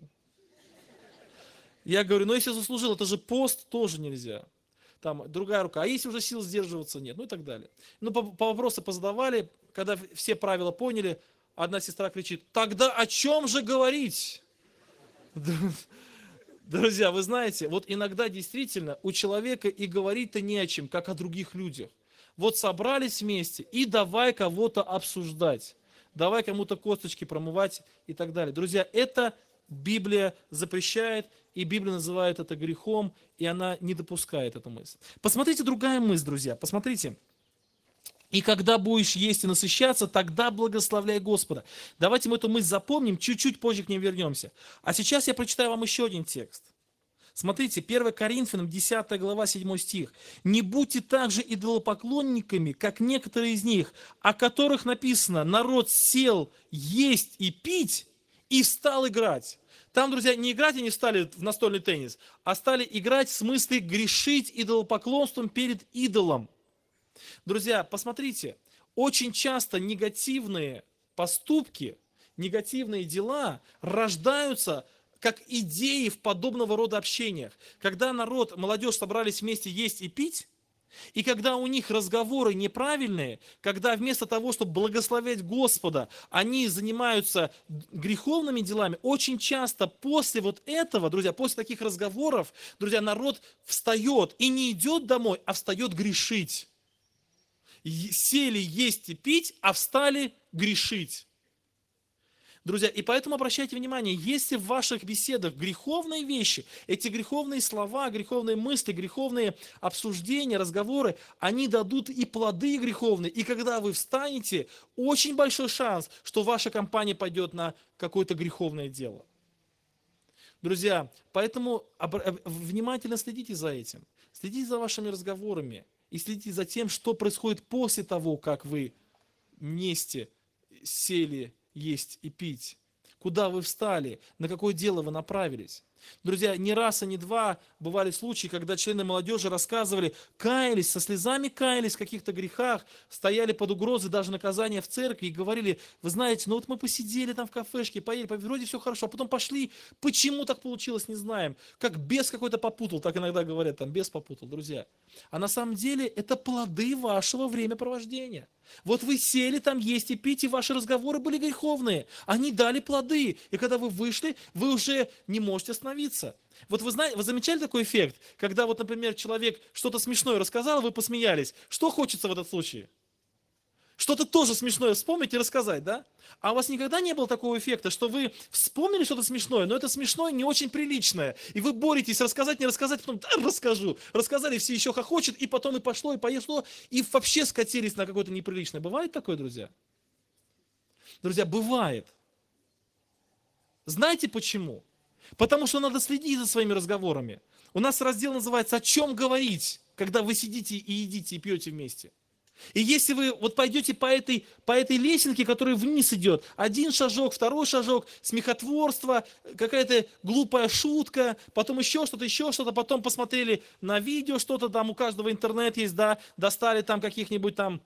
Я говорю, ну если заслужил, это же пост тоже нельзя. Там другая рука, а если уже сил сдерживаться нет, ну и так далее. Ну, по вопросу позадавали, когда все правила поняли, одна сестра кричит, тогда о чем же говорить? Друзья, вы знаете, вот иногда действительно у человека и говорить-то не о чем, как о других людях. Вот собрались вместе и давай кого-то обсуждать, давай кому-то косточки промывать и так далее. Друзья, это Библия запрещает, и Библия называет это грехом, и она не допускает эту мысль. Посмотрите другая мысль, друзья, посмотрите. И когда будешь есть и насыщаться, тогда благословляй Господа. Давайте мы эту мысль запомним, чуть-чуть позже к ней вернемся. А сейчас я прочитаю вам еще один текст. Смотрите, 1 Коринфянам, 10 глава, 7 стих. «Не будьте также идолопоклонниками, как некоторые из них, о которых написано, народ сел есть и пить, и стал играть». Там, друзья, не играть они стали в настольный теннис, а стали играть в смысле грешить идолопоклонством перед идолом. Друзья, посмотрите, очень часто негативные поступки, негативные дела рождаются как идеи в подобного рода общениях. Когда народ, молодежь собрались вместе есть и пить, И когда у них разговоры неправильные, когда вместо того, чтобы благословлять Господа, они занимаются греховными делами, очень часто после вот этого, друзья, после таких разговоров, друзья, народ встает и не идет домой, а встает грешить. Сели есть и пить, а встали грешить. Друзья, и поэтому обращайте внимание, если в ваших беседах греховные вещи, эти греховные слова, греховные мысли, греховные обсуждения, разговоры, они дадут и плоды греховные. И когда вы встанете, очень большой шанс, что ваша компания пойдет на какое-то греховное дело. Друзья, поэтому внимательно следите за этим. Следите за вашими разговорами и следите за тем, что происходит после того, как вы вместе сели есть и пить, куда вы встали, на какое дело вы направились. Друзья, не раз и не два бывали случаи, когда члены молодежи рассказывали, каялись, со слезами каялись в каких-то грехах, стояли под угрозой даже наказания в церкви и говорили, вы знаете, ну вот мы посидели там в кафешке, поели, вроде все хорошо, а потом пошли, почему так получилось, не знаем. Как бес какой-то попутал, так иногда говорят, там бес попутал, друзья. А на самом деле это плоды вашего времяпровождения. Вот вы сели там есть и пить, и ваши разговоры были греховные. Они дали плоды. И когда вы вышли, вы уже не можете остановиться. Вот вы знаете, вы замечали такой эффект? Когда вот, например, человек что-то смешное рассказал, вы посмеялись. Что хочется в этом случае? Что-то тоже смешное вспомнить и рассказать, да? А у вас никогда не было такого эффекта, что вы вспомнили что-то смешное, но это смешное не очень приличное, и вы боретесь рассказать, не рассказать, потом да, расскажу. Рассказали, все еще хохочет, и потом и пошло, и пошло, и вообще скатились на какое-то неприличное. Бывает такое, друзья? Друзья, бывает. Знаете почему? Потому что надо следить за своими разговорами. У нас раздел называется «О чем говорить», когда вы сидите и едите, и пьете вместе. И если вы вот пойдете по этой лесенке, которая вниз идет, один шажок, второй шажок, смехотворство, какая-то глупая шутка, потом еще что-то, потом посмотрели на видео что-то, там у каждого интернет есть, да, достали там каких-нибудь там,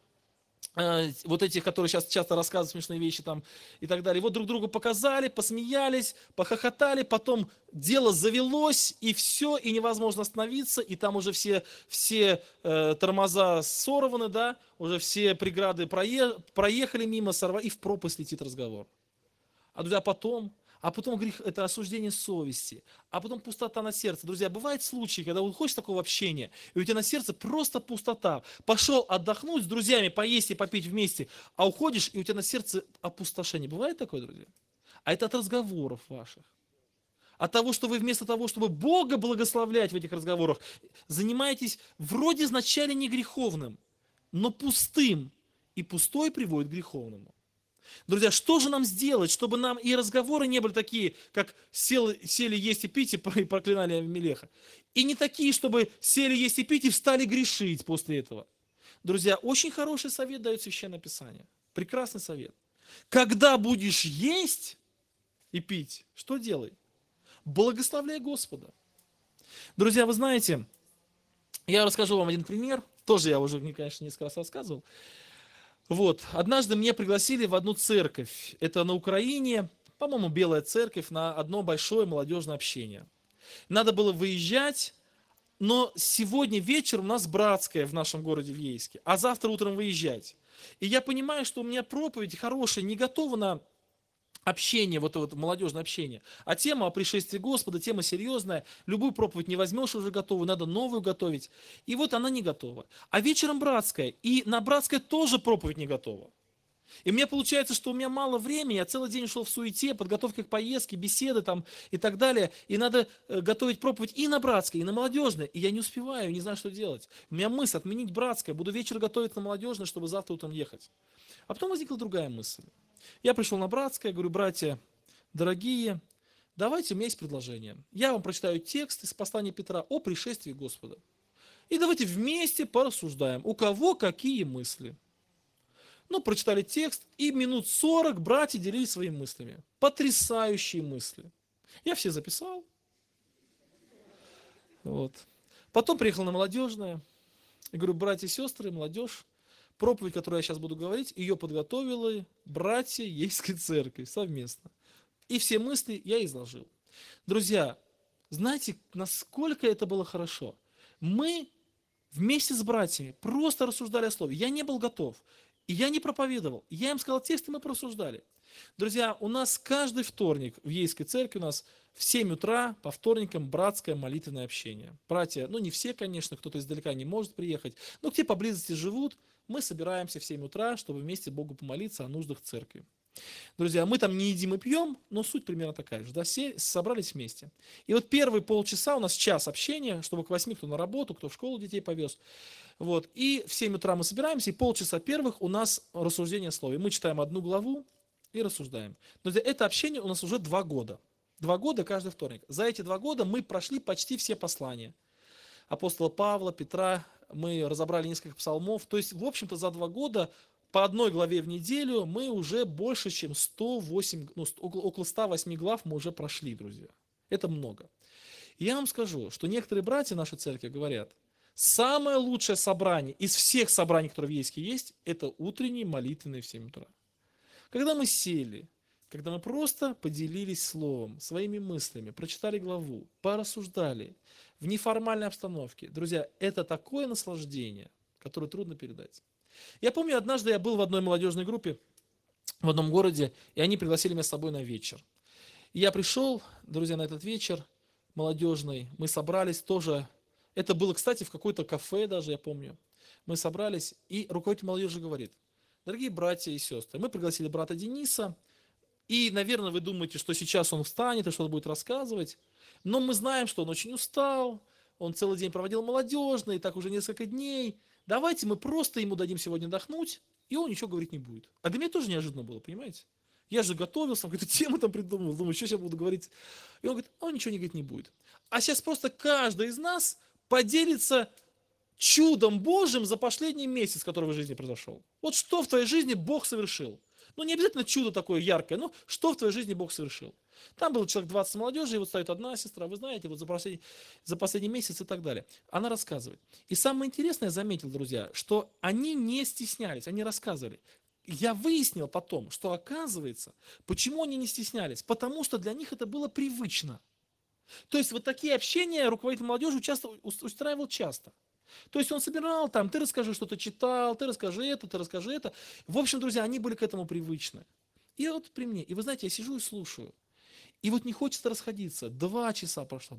вот этих, которые сейчас часто рассказывают смешные вещи там и так далее. Вот друг другу показали, посмеялись, похохотали, потом дело завелось, и все, и невозможно остановиться, и там уже все тормоза сорваны, да, уже все преграды проехали мимо, сорвали, и в пропасть летит разговор. А друзья, потом грех – это осуждение совести, а потом пустота на сердце. Друзья, бывают случаи, когда уходишь такого общения, и у тебя на сердце просто пустота. Пошел отдохнуть с друзьями, поесть и попить вместе, а уходишь, и у тебя на сердце опустошение. Бывает такое, друзья? А это от разговоров ваших. От того, что вы вместо того, чтобы Бога благословлять в этих разговорах, занимаетесь вроде изначально не греховным, но пустым. И пустой приводит к греховному. Друзья, что же нам сделать, чтобы нам и разговоры не были такие, как сели есть и пить и проклинали Авимелеха, и не такие, чтобы сели есть и пить и встали грешить после этого. Друзья, очень хороший совет дает Священное Писание. Прекрасный совет. Когда будешь есть и пить, что делай? Благословляй Господа. Друзья, вы знаете, я расскажу вам один пример. Тоже я уже, конечно, несколько раз рассказывал. Вот, однажды меня пригласили в одну церковь, это на Украине, по-моему, Белая церковь, на одно большое молодежное общение. Надо было выезжать, но сегодня вечером у нас братская в нашем городе в Ейске, а завтра утром выезжать. И я понимаю, что у меня проповедь хорошая, не готова на общение, вот это молодежное общение. А тема о пришествии Господа, тема серьезная. Любую проповедь не возьмешь уже готовую, надо новую готовить. И вот она не готова. А вечером братская. И на братская тоже проповедь не готова. И мне получается, что у меня мало времени, я целый день шел в суете, подготовка к поездке, беседы там и так далее. И надо готовить проповедь и на братской, и на молодежной. И я не успеваю, не знаю, что делать. У меня мысль отменить братское, буду вечер готовить на молодежной, чтобы завтра утром ехать. А потом возникла другая мысль. Я пришел на братское, говорю, братья, дорогие, давайте, у меня есть предложение. Я вам прочитаю текст из послания Петра о пришествии Господа. И давайте вместе порассуждаем, у кого какие мысли. Ну, прочитали текст, и минут 40 братья делились своими мыслями. Потрясающие мысли. Я все записал. Вот. Потом приехал на молодежное. И говорю, братья и сестры, молодежь, проповедь, которую я сейчас буду говорить, ее подготовили братья Ейской церкви совместно. И все мысли я изложил. Друзья, знаете, насколько это было хорошо? Мы вместе с братьями просто рассуждали о слове. Я не был готов, и я не проповедовал. Я им сказал текст, и мы просуждали. Друзья, у нас каждый вторник в Ейской церкви у нас в 7 утра по вторникам братское молитвенное общение. Братья, ну не все, конечно, кто-то издалека не может приехать, но те поблизости живут, мы собираемся в 7 утра, чтобы вместе Богу помолиться о нуждах церкви. Друзья, мы там не едим и пьем, но суть примерно такая же. Да, все собрались вместе. И вот первые полчаса у нас час общения, чтобы к 8 кто на работу, кто в школу детей повез. Вот. И в 7 утра мы собираемся, и полчаса первых у нас рассуждение о слове. Мы читаем одну главу и рассуждаем. Друзья, это общение у нас уже 2 года. 2 года каждый вторник. За эти 2 года мы прошли почти все послания. Апостола Павла, Петра, мы разобрали несколько псалмов. То есть, в общем-то, за 2 года по одной главе в неделю мы уже больше, чем 108, около 108 глав мы уже прошли, друзья. Это много. И я вам скажу, что некоторые братья нашей церкви говорят, самое лучшее собрание из всех собраний, которые в Ейске есть, это утренние молитвенные в 7 утра. Когда мы сели, когда мы просто поделились словом, своими мыслями, прочитали главу, порассуждали в неформальной обстановке, друзья, это такое наслаждение, которое трудно передать. Я помню, однажды я был в одной молодежной группе в одном городе, и они пригласили меня с собой на вечер. И я пришел, друзья, на этот вечер молодежный, мы собрались тоже, это было, кстати, в какой-то кафе даже, я помню. Мы собрались, и руководитель молодежи говорит, дорогие братья и сестры, мы пригласили брата Дениса, и, наверное, вы думаете, что сейчас он встанет и что-то будет рассказывать, но мы знаем, что он очень устал, он целый день проводил молодежный, так уже несколько дней. Давайте мы просто ему дадим сегодня отдохнуть, и он ничего говорить не будет. А для меня тоже неожиданно было, понимаете? Я же готовился, какую-то тему там придумал, думаю, что сейчас буду говорить. И он говорит, он ничего не говорить не будет. А сейчас просто каждый из нас поделится чудом Божьим за последний месяц, который в жизни произошел. Вот что в твоей жизни Бог совершил. Ну, не обязательно чудо такое яркое, но что в твоей жизни Бог совершил. Там был человек 20 молодежи, и вот стоит одна сестра, вы знаете, вот за последний месяц и так далее. Она рассказывает. И самое интересное, я заметил, друзья, что они не стеснялись, они рассказывали. Я выяснил потом, что оказывается, почему они не стеснялись? Потому что для них это было привычно. То есть вот такие общения руководитель молодежи устраивал часто. То есть он собирал там, ты расскажи, что ты читал, ты расскажи это, ты расскажи это. В общем, друзья, они были к этому привычны. И вот при мне, и вы знаете, я сижу и слушаю. И вот не хочется расходиться. 2 часа прошло,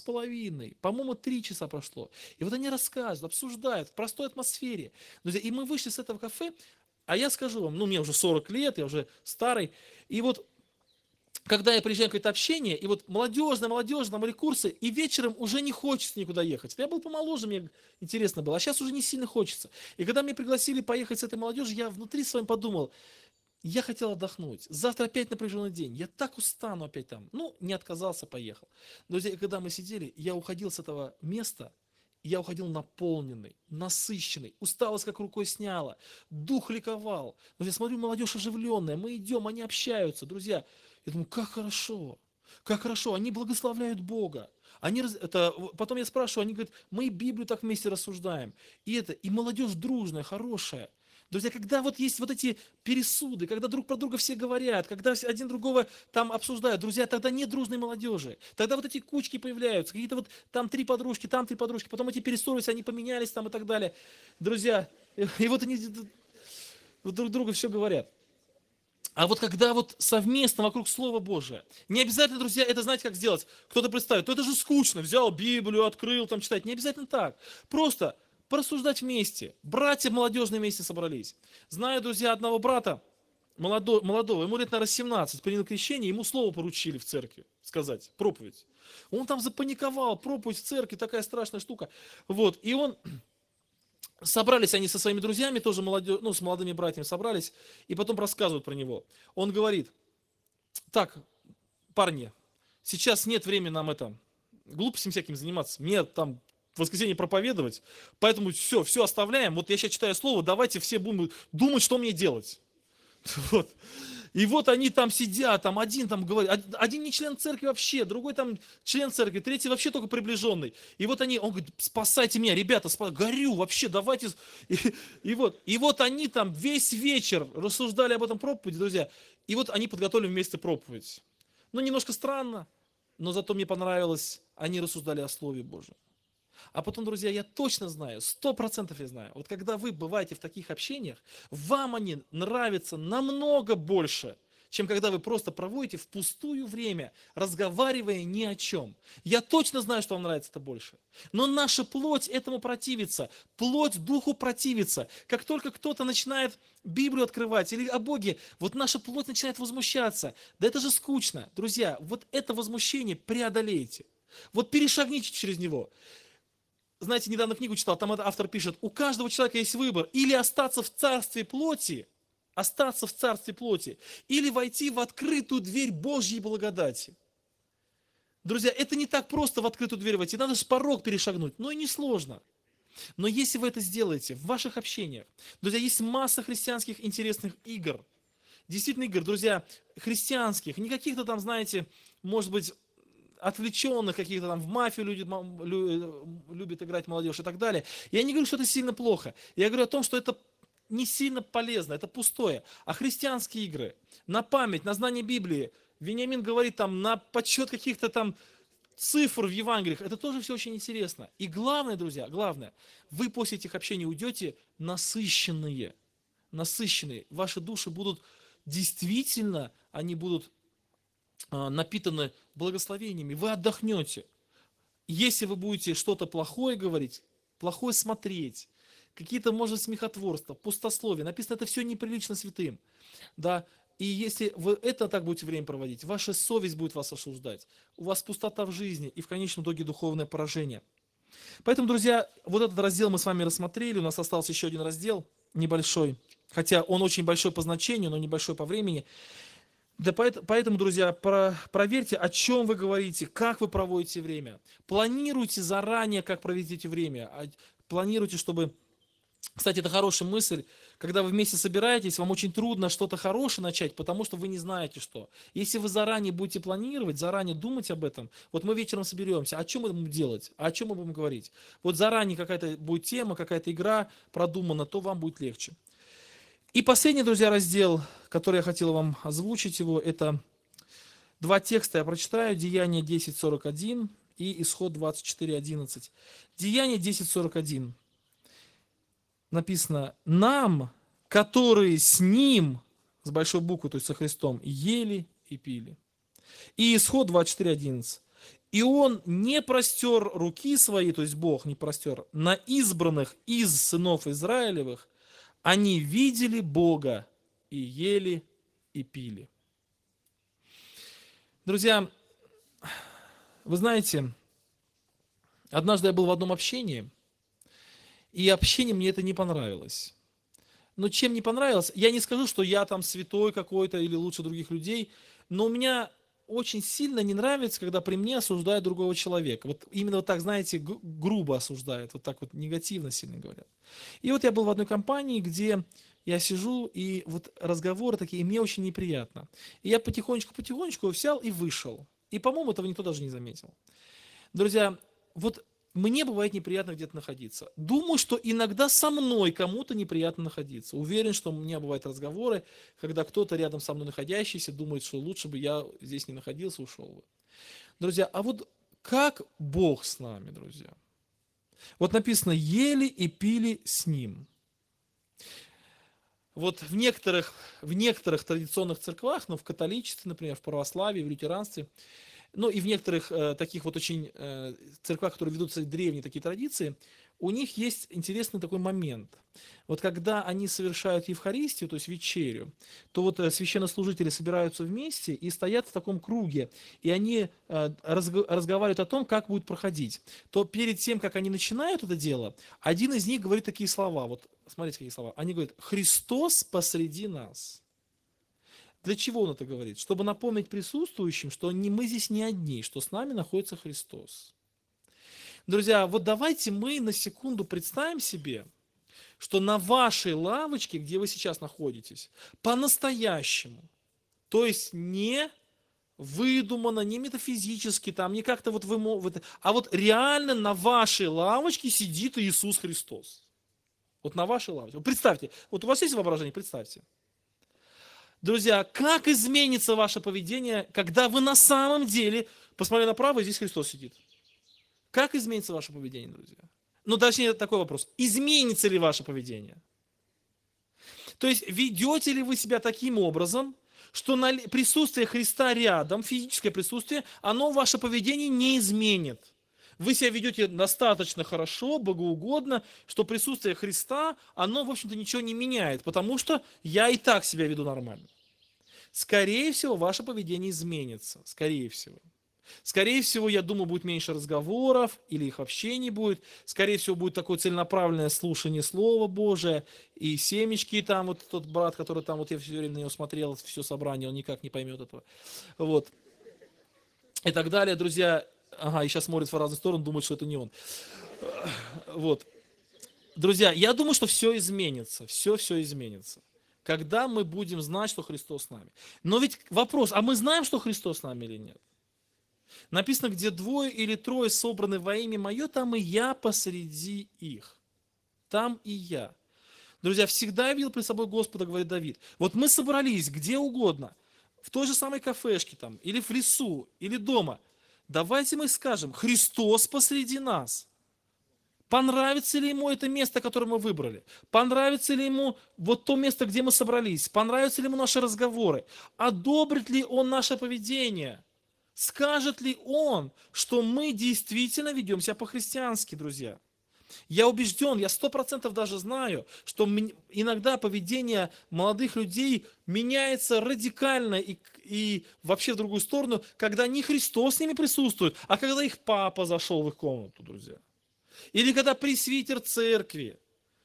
2,5, по-моему, 3 часа прошло. И вот они рассказывают, обсуждают в простой атмосфере. Друзья, и мы вышли с этого кафе, а я скажу вам, ну, мне уже 40 лет, я уже старый. И вот когда я приезжаю на какое-то общение, и вот молодежное, там были курсы, и вечером уже не хочется никуда ехать. Я был помоложе, мне интересно было, а сейчас уже не сильно хочется. И когда меня пригласили поехать с этой молодежью, я внутри своим подумал, я хотел отдохнуть. Завтра опять напряженный день. Я так устану опять там. Ну, не отказался, поехал. Друзья, и когда мы сидели, я уходил с этого места, я уходил наполненный, насыщенный, усталость как рукой сняла, дух ликовал. Друзья, смотрю, молодежь оживленная, мы идем, они общаются, друзья. Я думаю, как хорошо, они благословляют Бога. Потом я спрашиваю, они говорят, мы Библию так вместе рассуждаем. И молодежь дружная, хорошая. Друзья, когда вот есть вот эти пересуды, когда друг про друга все говорят, когда один другого там обсуждают, друзья, тогда нет дружной молодежи. Тогда вот эти кучки появляются, какие-то вот там 3 подружки, потом эти перессорились, они поменялись там и так далее. Друзья, и вот они друг другу все говорят. А вот когда вот совместно вокруг Слова Божия, не обязательно, друзья, это знаете, как сделать? Кто-то представит, это же скучно, взял Библию, открыл, там читать. Не обязательно так. Просто порассуждать вместе. Братья молодежные вместе собрались. Знаю, друзья, одного брата, молодого, ему лет, наверное, 17, принял крещение, ему слово поручили в церкви сказать, проповедь. Он там запаниковал, проповедь в церкви, такая страшная штука. Вот, и он... Собрались они со своими друзьями, тоже с молодыми братьями собрались, и потом рассказывают про него. Он говорит, так, парни, сейчас нет времени нам глупостями всякими заниматься, мне там в воскресенье проповедовать, поэтому все оставляем, вот я сейчас читаю слово, давайте все будем думать, что мне делать. Вот. И вот они там сидят, там один там говорит, один не член церкви вообще, другой там член церкви, третий вообще только приближенный. И вот он говорит, спасайте меня, ребята, горю вообще, давайте. И вот они там весь вечер рассуждали об этом проповеди, друзья. И вот они подготовили вместе проповедь. Ну, немножко странно, но зато мне понравилось, они рассуждали о Слове Божьем. А потом, друзья, я точно знаю, 100% я знаю, вот когда вы бываете в таких общениях, вам они нравятся намного больше, чем когда вы просто проводите впустую время, разговаривая ни о чем. Я точно знаю, что вам нравится это больше. Но наша плоть этому противится, плоть духу противится. Как только кто-то начинает Библию открывать или о Боге, вот наша плоть начинает возмущаться. Да это же скучно. Друзья, вот это возмущение преодолейте. Вот перешагните через него. Знаете, недавно книгу читал, там автор пишет, у каждого человека есть выбор, или остаться в царстве плоти, или войти в открытую дверь Божьей благодати. Друзья, это не так просто в открытую дверь войти, надо же порог перешагнуть, но и не сложно. Но если вы это сделаете в ваших общениях, друзья, есть масса христианских интересных игр. Действительно игр, друзья, христианских, не каких-то там, знаете, может быть, отвлеченных каких-то там в мафию любит играть молодежь и так далее. Я не говорю, что это сильно плохо. Я говорю о том, что это не сильно полезно, это пустое. А христианские игры на память, на знание Библии, Вениамин говорит там на подсчет каких-то там цифр в Евангелиях, это тоже все очень интересно. И главное, друзья, главное, вы после этих общений уйдете насыщенные. Ваши души будут действительно, они будут напитаны благословениями, вы отдохнете. Если вы будете что-то плохое говорить, плохое смотреть, какие-то, может, смехотворства, пустословие, написано, это все неприлично святым, да, и если вы это так будете время проводить, ваша совесть будет вас осуждать, у вас пустота в жизни и в конечном итоге духовное поражение. Поэтому, друзья, вот этот раздел мы с вами рассмотрели, у нас остался еще один раздел, небольшой, хотя он очень большой по значению, но небольшой по времени. Да поэтому, друзья, проверьте, о чем вы говорите, как вы проводите время. Планируйте заранее, как проведете время. Планируйте, чтобы... Кстати, это хорошая мысль. Когда вы вместе собираетесь, вам очень трудно что-то хорошее начать, потому что вы не знаете, что. Если вы заранее будете планировать, заранее думать об этом, вот мы вечером соберемся, о чем мы будем делать, о чем мы будем говорить. Вот заранее какая-то будет тема, какая-то игра продумана, то вам будет легче. И последний, друзья, раздел, который я хотел вам озвучить его, это два текста я прочитаю, Деяние 10:41 и Исход 24:11. Деяние 10:41. Написано, нам, которые с Ним, с большой буквы, то есть со Христом, ели и пили. И Исход 24:11. И Он не простер руки свои, то есть Бог не простер, на избранных из сынов Израилевых, они видели Бога и ели и пили. Друзья, вы знаете, однажды я был в одном общении, и общение мне это не понравилось. Но чем не понравилось, я не скажу, что я там святой какой-то или лучше других людей, но у меня очень сильно не нравится, когда при мне осуждают другого человека. Вот именно вот так, знаете, грубо осуждают, вот так вот негативно сильно говорят. И вот я был в одной компании, где я сижу, и вот разговоры такие, и мне очень неприятно. И я потихонечку взял и вышел. И, по-моему, этого никто даже не заметил. Друзья, вот мне бывает неприятно где-то находиться. Думаю, что иногда со мной кому-то неприятно находиться. Уверен, что у меня бывают разговоры, когда кто-то рядом со мной находящийся думает, что лучше бы я здесь не находился, ушел бы. Друзья, а вот как Бог с нами, друзья? Вот написано, ели и пили с Ним. Вот в некоторых традиционных церквах, в католичестве, например, в православии, в лютеранстве, и в некоторых таких вот очень церквах, которые ведут древние такие традиции, у них есть интересный такой момент. Вот когда они совершают Евхаристию, то есть вечерю, то вот священнослужители собираются вместе и стоят в таком круге, и они разговаривают о том, как будет проходить. То перед тем, как они начинают это дело, один из них говорит такие слова. Вот смотрите, какие слова. Они говорят: «Христос посреди нас». Для чего он это говорит? Чтобы напомнить присутствующим, что мы здесь не одни, что с нами находится Христос. Друзья, вот давайте мы на секунду представим себе, что на вашей лавочке, где вы сейчас находитесь, по-настоящему, то есть не выдумано, не метафизически, там, не как-то вот а вот реально на вашей лавочке сидит Иисус Христос. Вот на вашей лавочке. Представьте, вот у вас есть воображение, представьте. Друзья, как изменится ваше поведение, когда вы на самом деле, посмотрели направо, и здесь Христос сидит? Как изменится ваше поведение, друзья? Ну, точнее, такой вопрос. Изменится ли ваше поведение? То есть, ведете ли вы себя таким образом, что присутствие Христа рядом, физическое присутствие, оно ваше поведение не изменит? Вы себя ведете достаточно хорошо, богоугодно, что присутствие Христа, оно, в общем-то, ничего не меняет, потому что я и так себя веду нормально. Скорее всего, ваше поведение изменится. Скорее всего. Скорее всего, я думаю, будет меньше разговоров, или их вообще не будет. Скорее всего, будет такое целенаправленное слушание Слова Божия, и семечки там, вот тот брат, который там, вот я все время на него смотрел, все собрание, он никак не поймет этого. Вот. И так далее, друзья. Ага, и сейчас смотрит в разные стороны, думает, что это не он. Вот. Друзья, я думаю, что все изменится, все изменится. Когда мы будем знать, что Христос с нами. Но ведь вопрос, а мы знаем, что Христос с нами или нет? Написано, где 2 или 3 собраны во имя Мое, там и я посреди их. Там и я. Друзья, всегда я видел пред собой Господа, говорит Давид. Вот мы собрались где угодно, в той же самой кафешке там, или в лесу, или дома. Давайте мы скажем, Христос посреди нас. Понравится ли ему это место, которое мы выбрали? Понравится ли ему вот то место, где мы собрались? Понравятся ли ему наши разговоры? Одобрит ли он наше поведение? Скажет ли он, что мы действительно ведем себя по-христиански, друзья? Я убежден, я 100% даже знаю, что иногда поведение молодых людей меняется радикально и вообще в другую сторону, когда не Христос с ними присутствует, а когда их папа зашел в их комнату, друзья. Или когда пресвитер церкви.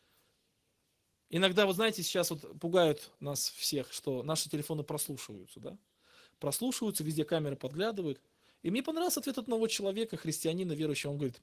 Иногда, вы знаете, сейчас вот пугают нас всех, что наши телефоны прослушиваются, да? Прослушиваются, везде камеры подглядывают. И мне понравился ответ одного человека, христианина, верующего. Он говорит,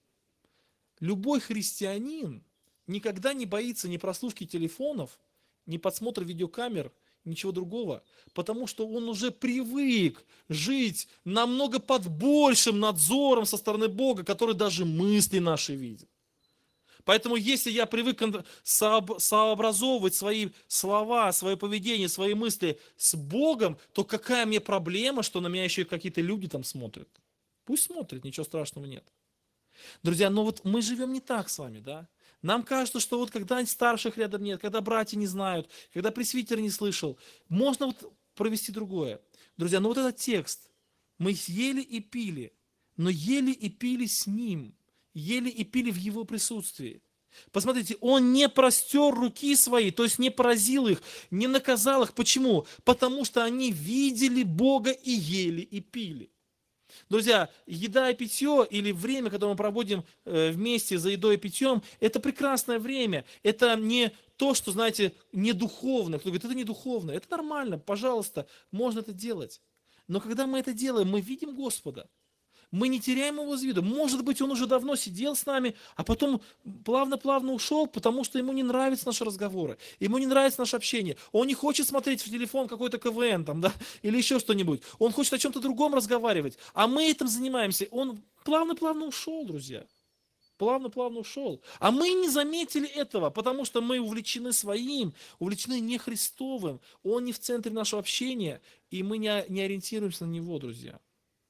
любой христианин никогда не боится ни прослушки телефонов, ни подсмотра видеокамер, ничего другого, потому что он уже привык жить намного под большим надзором со стороны Бога, который даже мысли наши видит. Поэтому если я привык сообразовывать свои слова, свое поведение, свои мысли с Богом, то какая мне проблема, что на меня еще какие-то люди там смотрят? Пусть смотрят, ничего страшного нет. Друзья, но вот мы живем не так с вами, да? Нам кажется, что вот когда старших рядом нет, когда братья не знают, когда пресвитер не слышал, можно вот провести другое. Друзья, ну вот этот текст. Мы ели и пили, но ели и пили с Ним. Ели и пили в Его присутствии. Посмотрите, Он не простер руки свои, то есть не поразил их, не наказал их. Почему? Потому что они видели Бога и ели и пили. Друзья, еда и питье или время, когда мы проводим вместе за едой и питьем, это прекрасное время. Это не то, что, знаете, не духовно. Кто говорит, это не духовно. Это нормально, пожалуйста, можно это делать. Но когда мы это делаем, мы видим Господа. Мы не теряем его из виду. Может быть, он уже давно сидел с нами, а потом плавно-плавно ушел, потому что ему не нравятся наши разговоры, ему не нравится наше общение. Он не хочет смотреть в телефон какой-то КВН там, да, или еще что-нибудь. Он хочет о чем-то другом разговаривать, а мы этим занимаемся. Он плавно-плавно ушел, друзья. Плавно-плавно ушел. А мы не заметили этого, потому что мы увлечены своим, увлечены не Христовым. Он не в центре нашего общения, и мы не ориентируемся на него, друзья.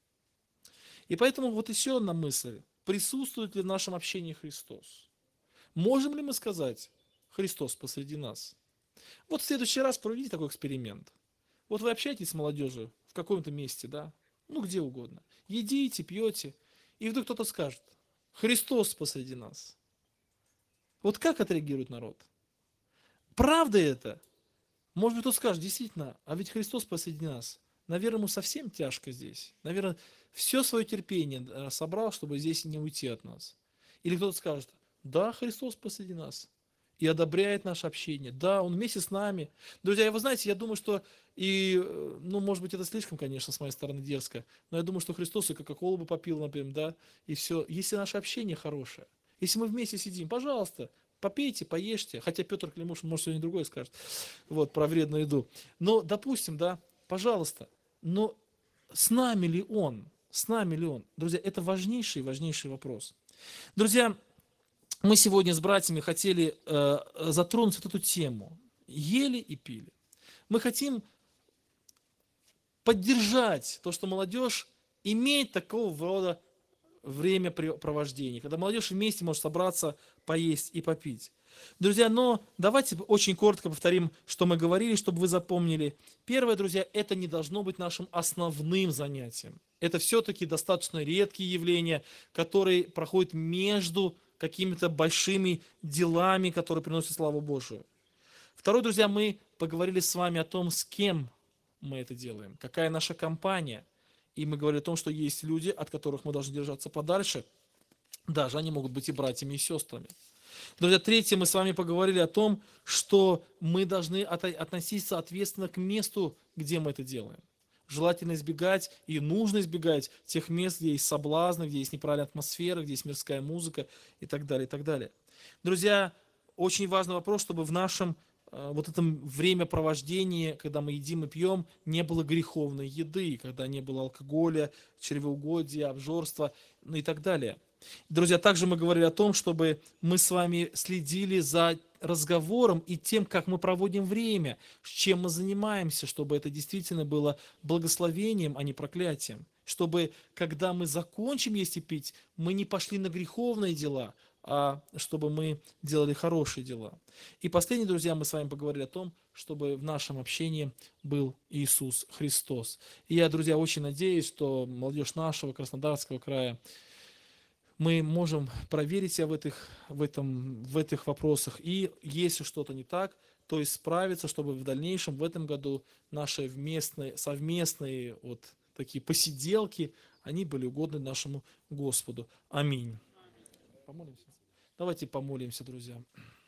И поэтому вот еще одна мысль. Присутствует ли в нашем общении Христос? Можем ли мы сказать, Христос посреди нас? Вот в следующий раз проведите такой эксперимент. Вот вы общаетесь с молодежью в каком-то месте, да? Ну, где угодно. Едите, пьете, и вдруг кто-то скажет, Христос посреди нас. Вот как отреагирует народ? Правда это? Может быть, кто скажет, действительно, а ведь Христос посреди нас. Наверное, ему совсем тяжко здесь. Наверное, все свое терпение собрал, чтобы здесь не уйти от нас. Или кто-то скажет, да, Христос посреди нас и одобряет наше общение. Да, Он вместе с нами. Друзья, вы знаете, я думаю, что ну, может быть, это слишком, конечно, с моей стороны дерзко, но я думаю, что Христос и кока-колу бы попил, например, да, и все. Если наше общение хорошее, если мы вместе сидим, пожалуйста, попейте, поешьте. Хотя Петр Климуш, может, сегодня другое скажет, вот, про вредную еду. Но, допустим, да, пожалуйста, но с нами ли Он? С нами ли Он? Друзья, это важнейший вопрос. Друзья, мы сегодня с братьями хотели затронуть вот эту тему. Ели и пили. Мы хотим поддержать то, что молодежь имеет такого рода времяпрепровождение, когда молодежь вместе может собраться, поесть и попить. Друзья, но давайте очень коротко повторим, что мы говорили, чтобы вы запомнили. Первое, друзья, это не должно быть нашим основным занятием. Это все-таки достаточно редкие явления, которые проходят между какими-то большими делами, которые приносят славу Божию. Второе, друзья, мы поговорили с вами о том, с кем мы это делаем, какая наша компания. И мы говорили о том, что есть люди, от которых мы должны держаться подальше. Даже они могут быть и братьями, и сестрами. Друзья, третье, мы с вами поговорили о том, что мы должны относиться ответственно к месту, где мы это делаем. Желательно избегать и нужно избегать тех мест, где есть соблазны, где есть неправильная атмосфера, где есть мирская музыка и так далее, и так далее. Друзья, очень важный вопрос, чтобы в нашем вот этом времяпровождении, когда мы едим и пьем, не было греховной еды, когда не было алкоголя, чревоугодия, обжорства, ну и так далее. Друзья, также мы говорили о том, чтобы мы с вами следили за разговором и тем, как мы проводим время, с чем мы занимаемся, чтобы это действительно было благословением, а не проклятием. Чтобы, когда мы закончим есть и пить, мы не пошли на греховные дела, а чтобы мы делали хорошие дела. И последнее, друзья, мы с вами поговорили о том, чтобы в нашем общении был Иисус Христос. И я, друзья, очень надеюсь, что молодежь нашего Краснодарского края, мы можем проверить себя в этих вопросах. И если что-то не так, то исправиться, чтобы в дальнейшем, в этом году, наши совместные вот такие посиделки, они были угодны нашему Господу. Аминь. Помолимся. Давайте помолимся, друзья.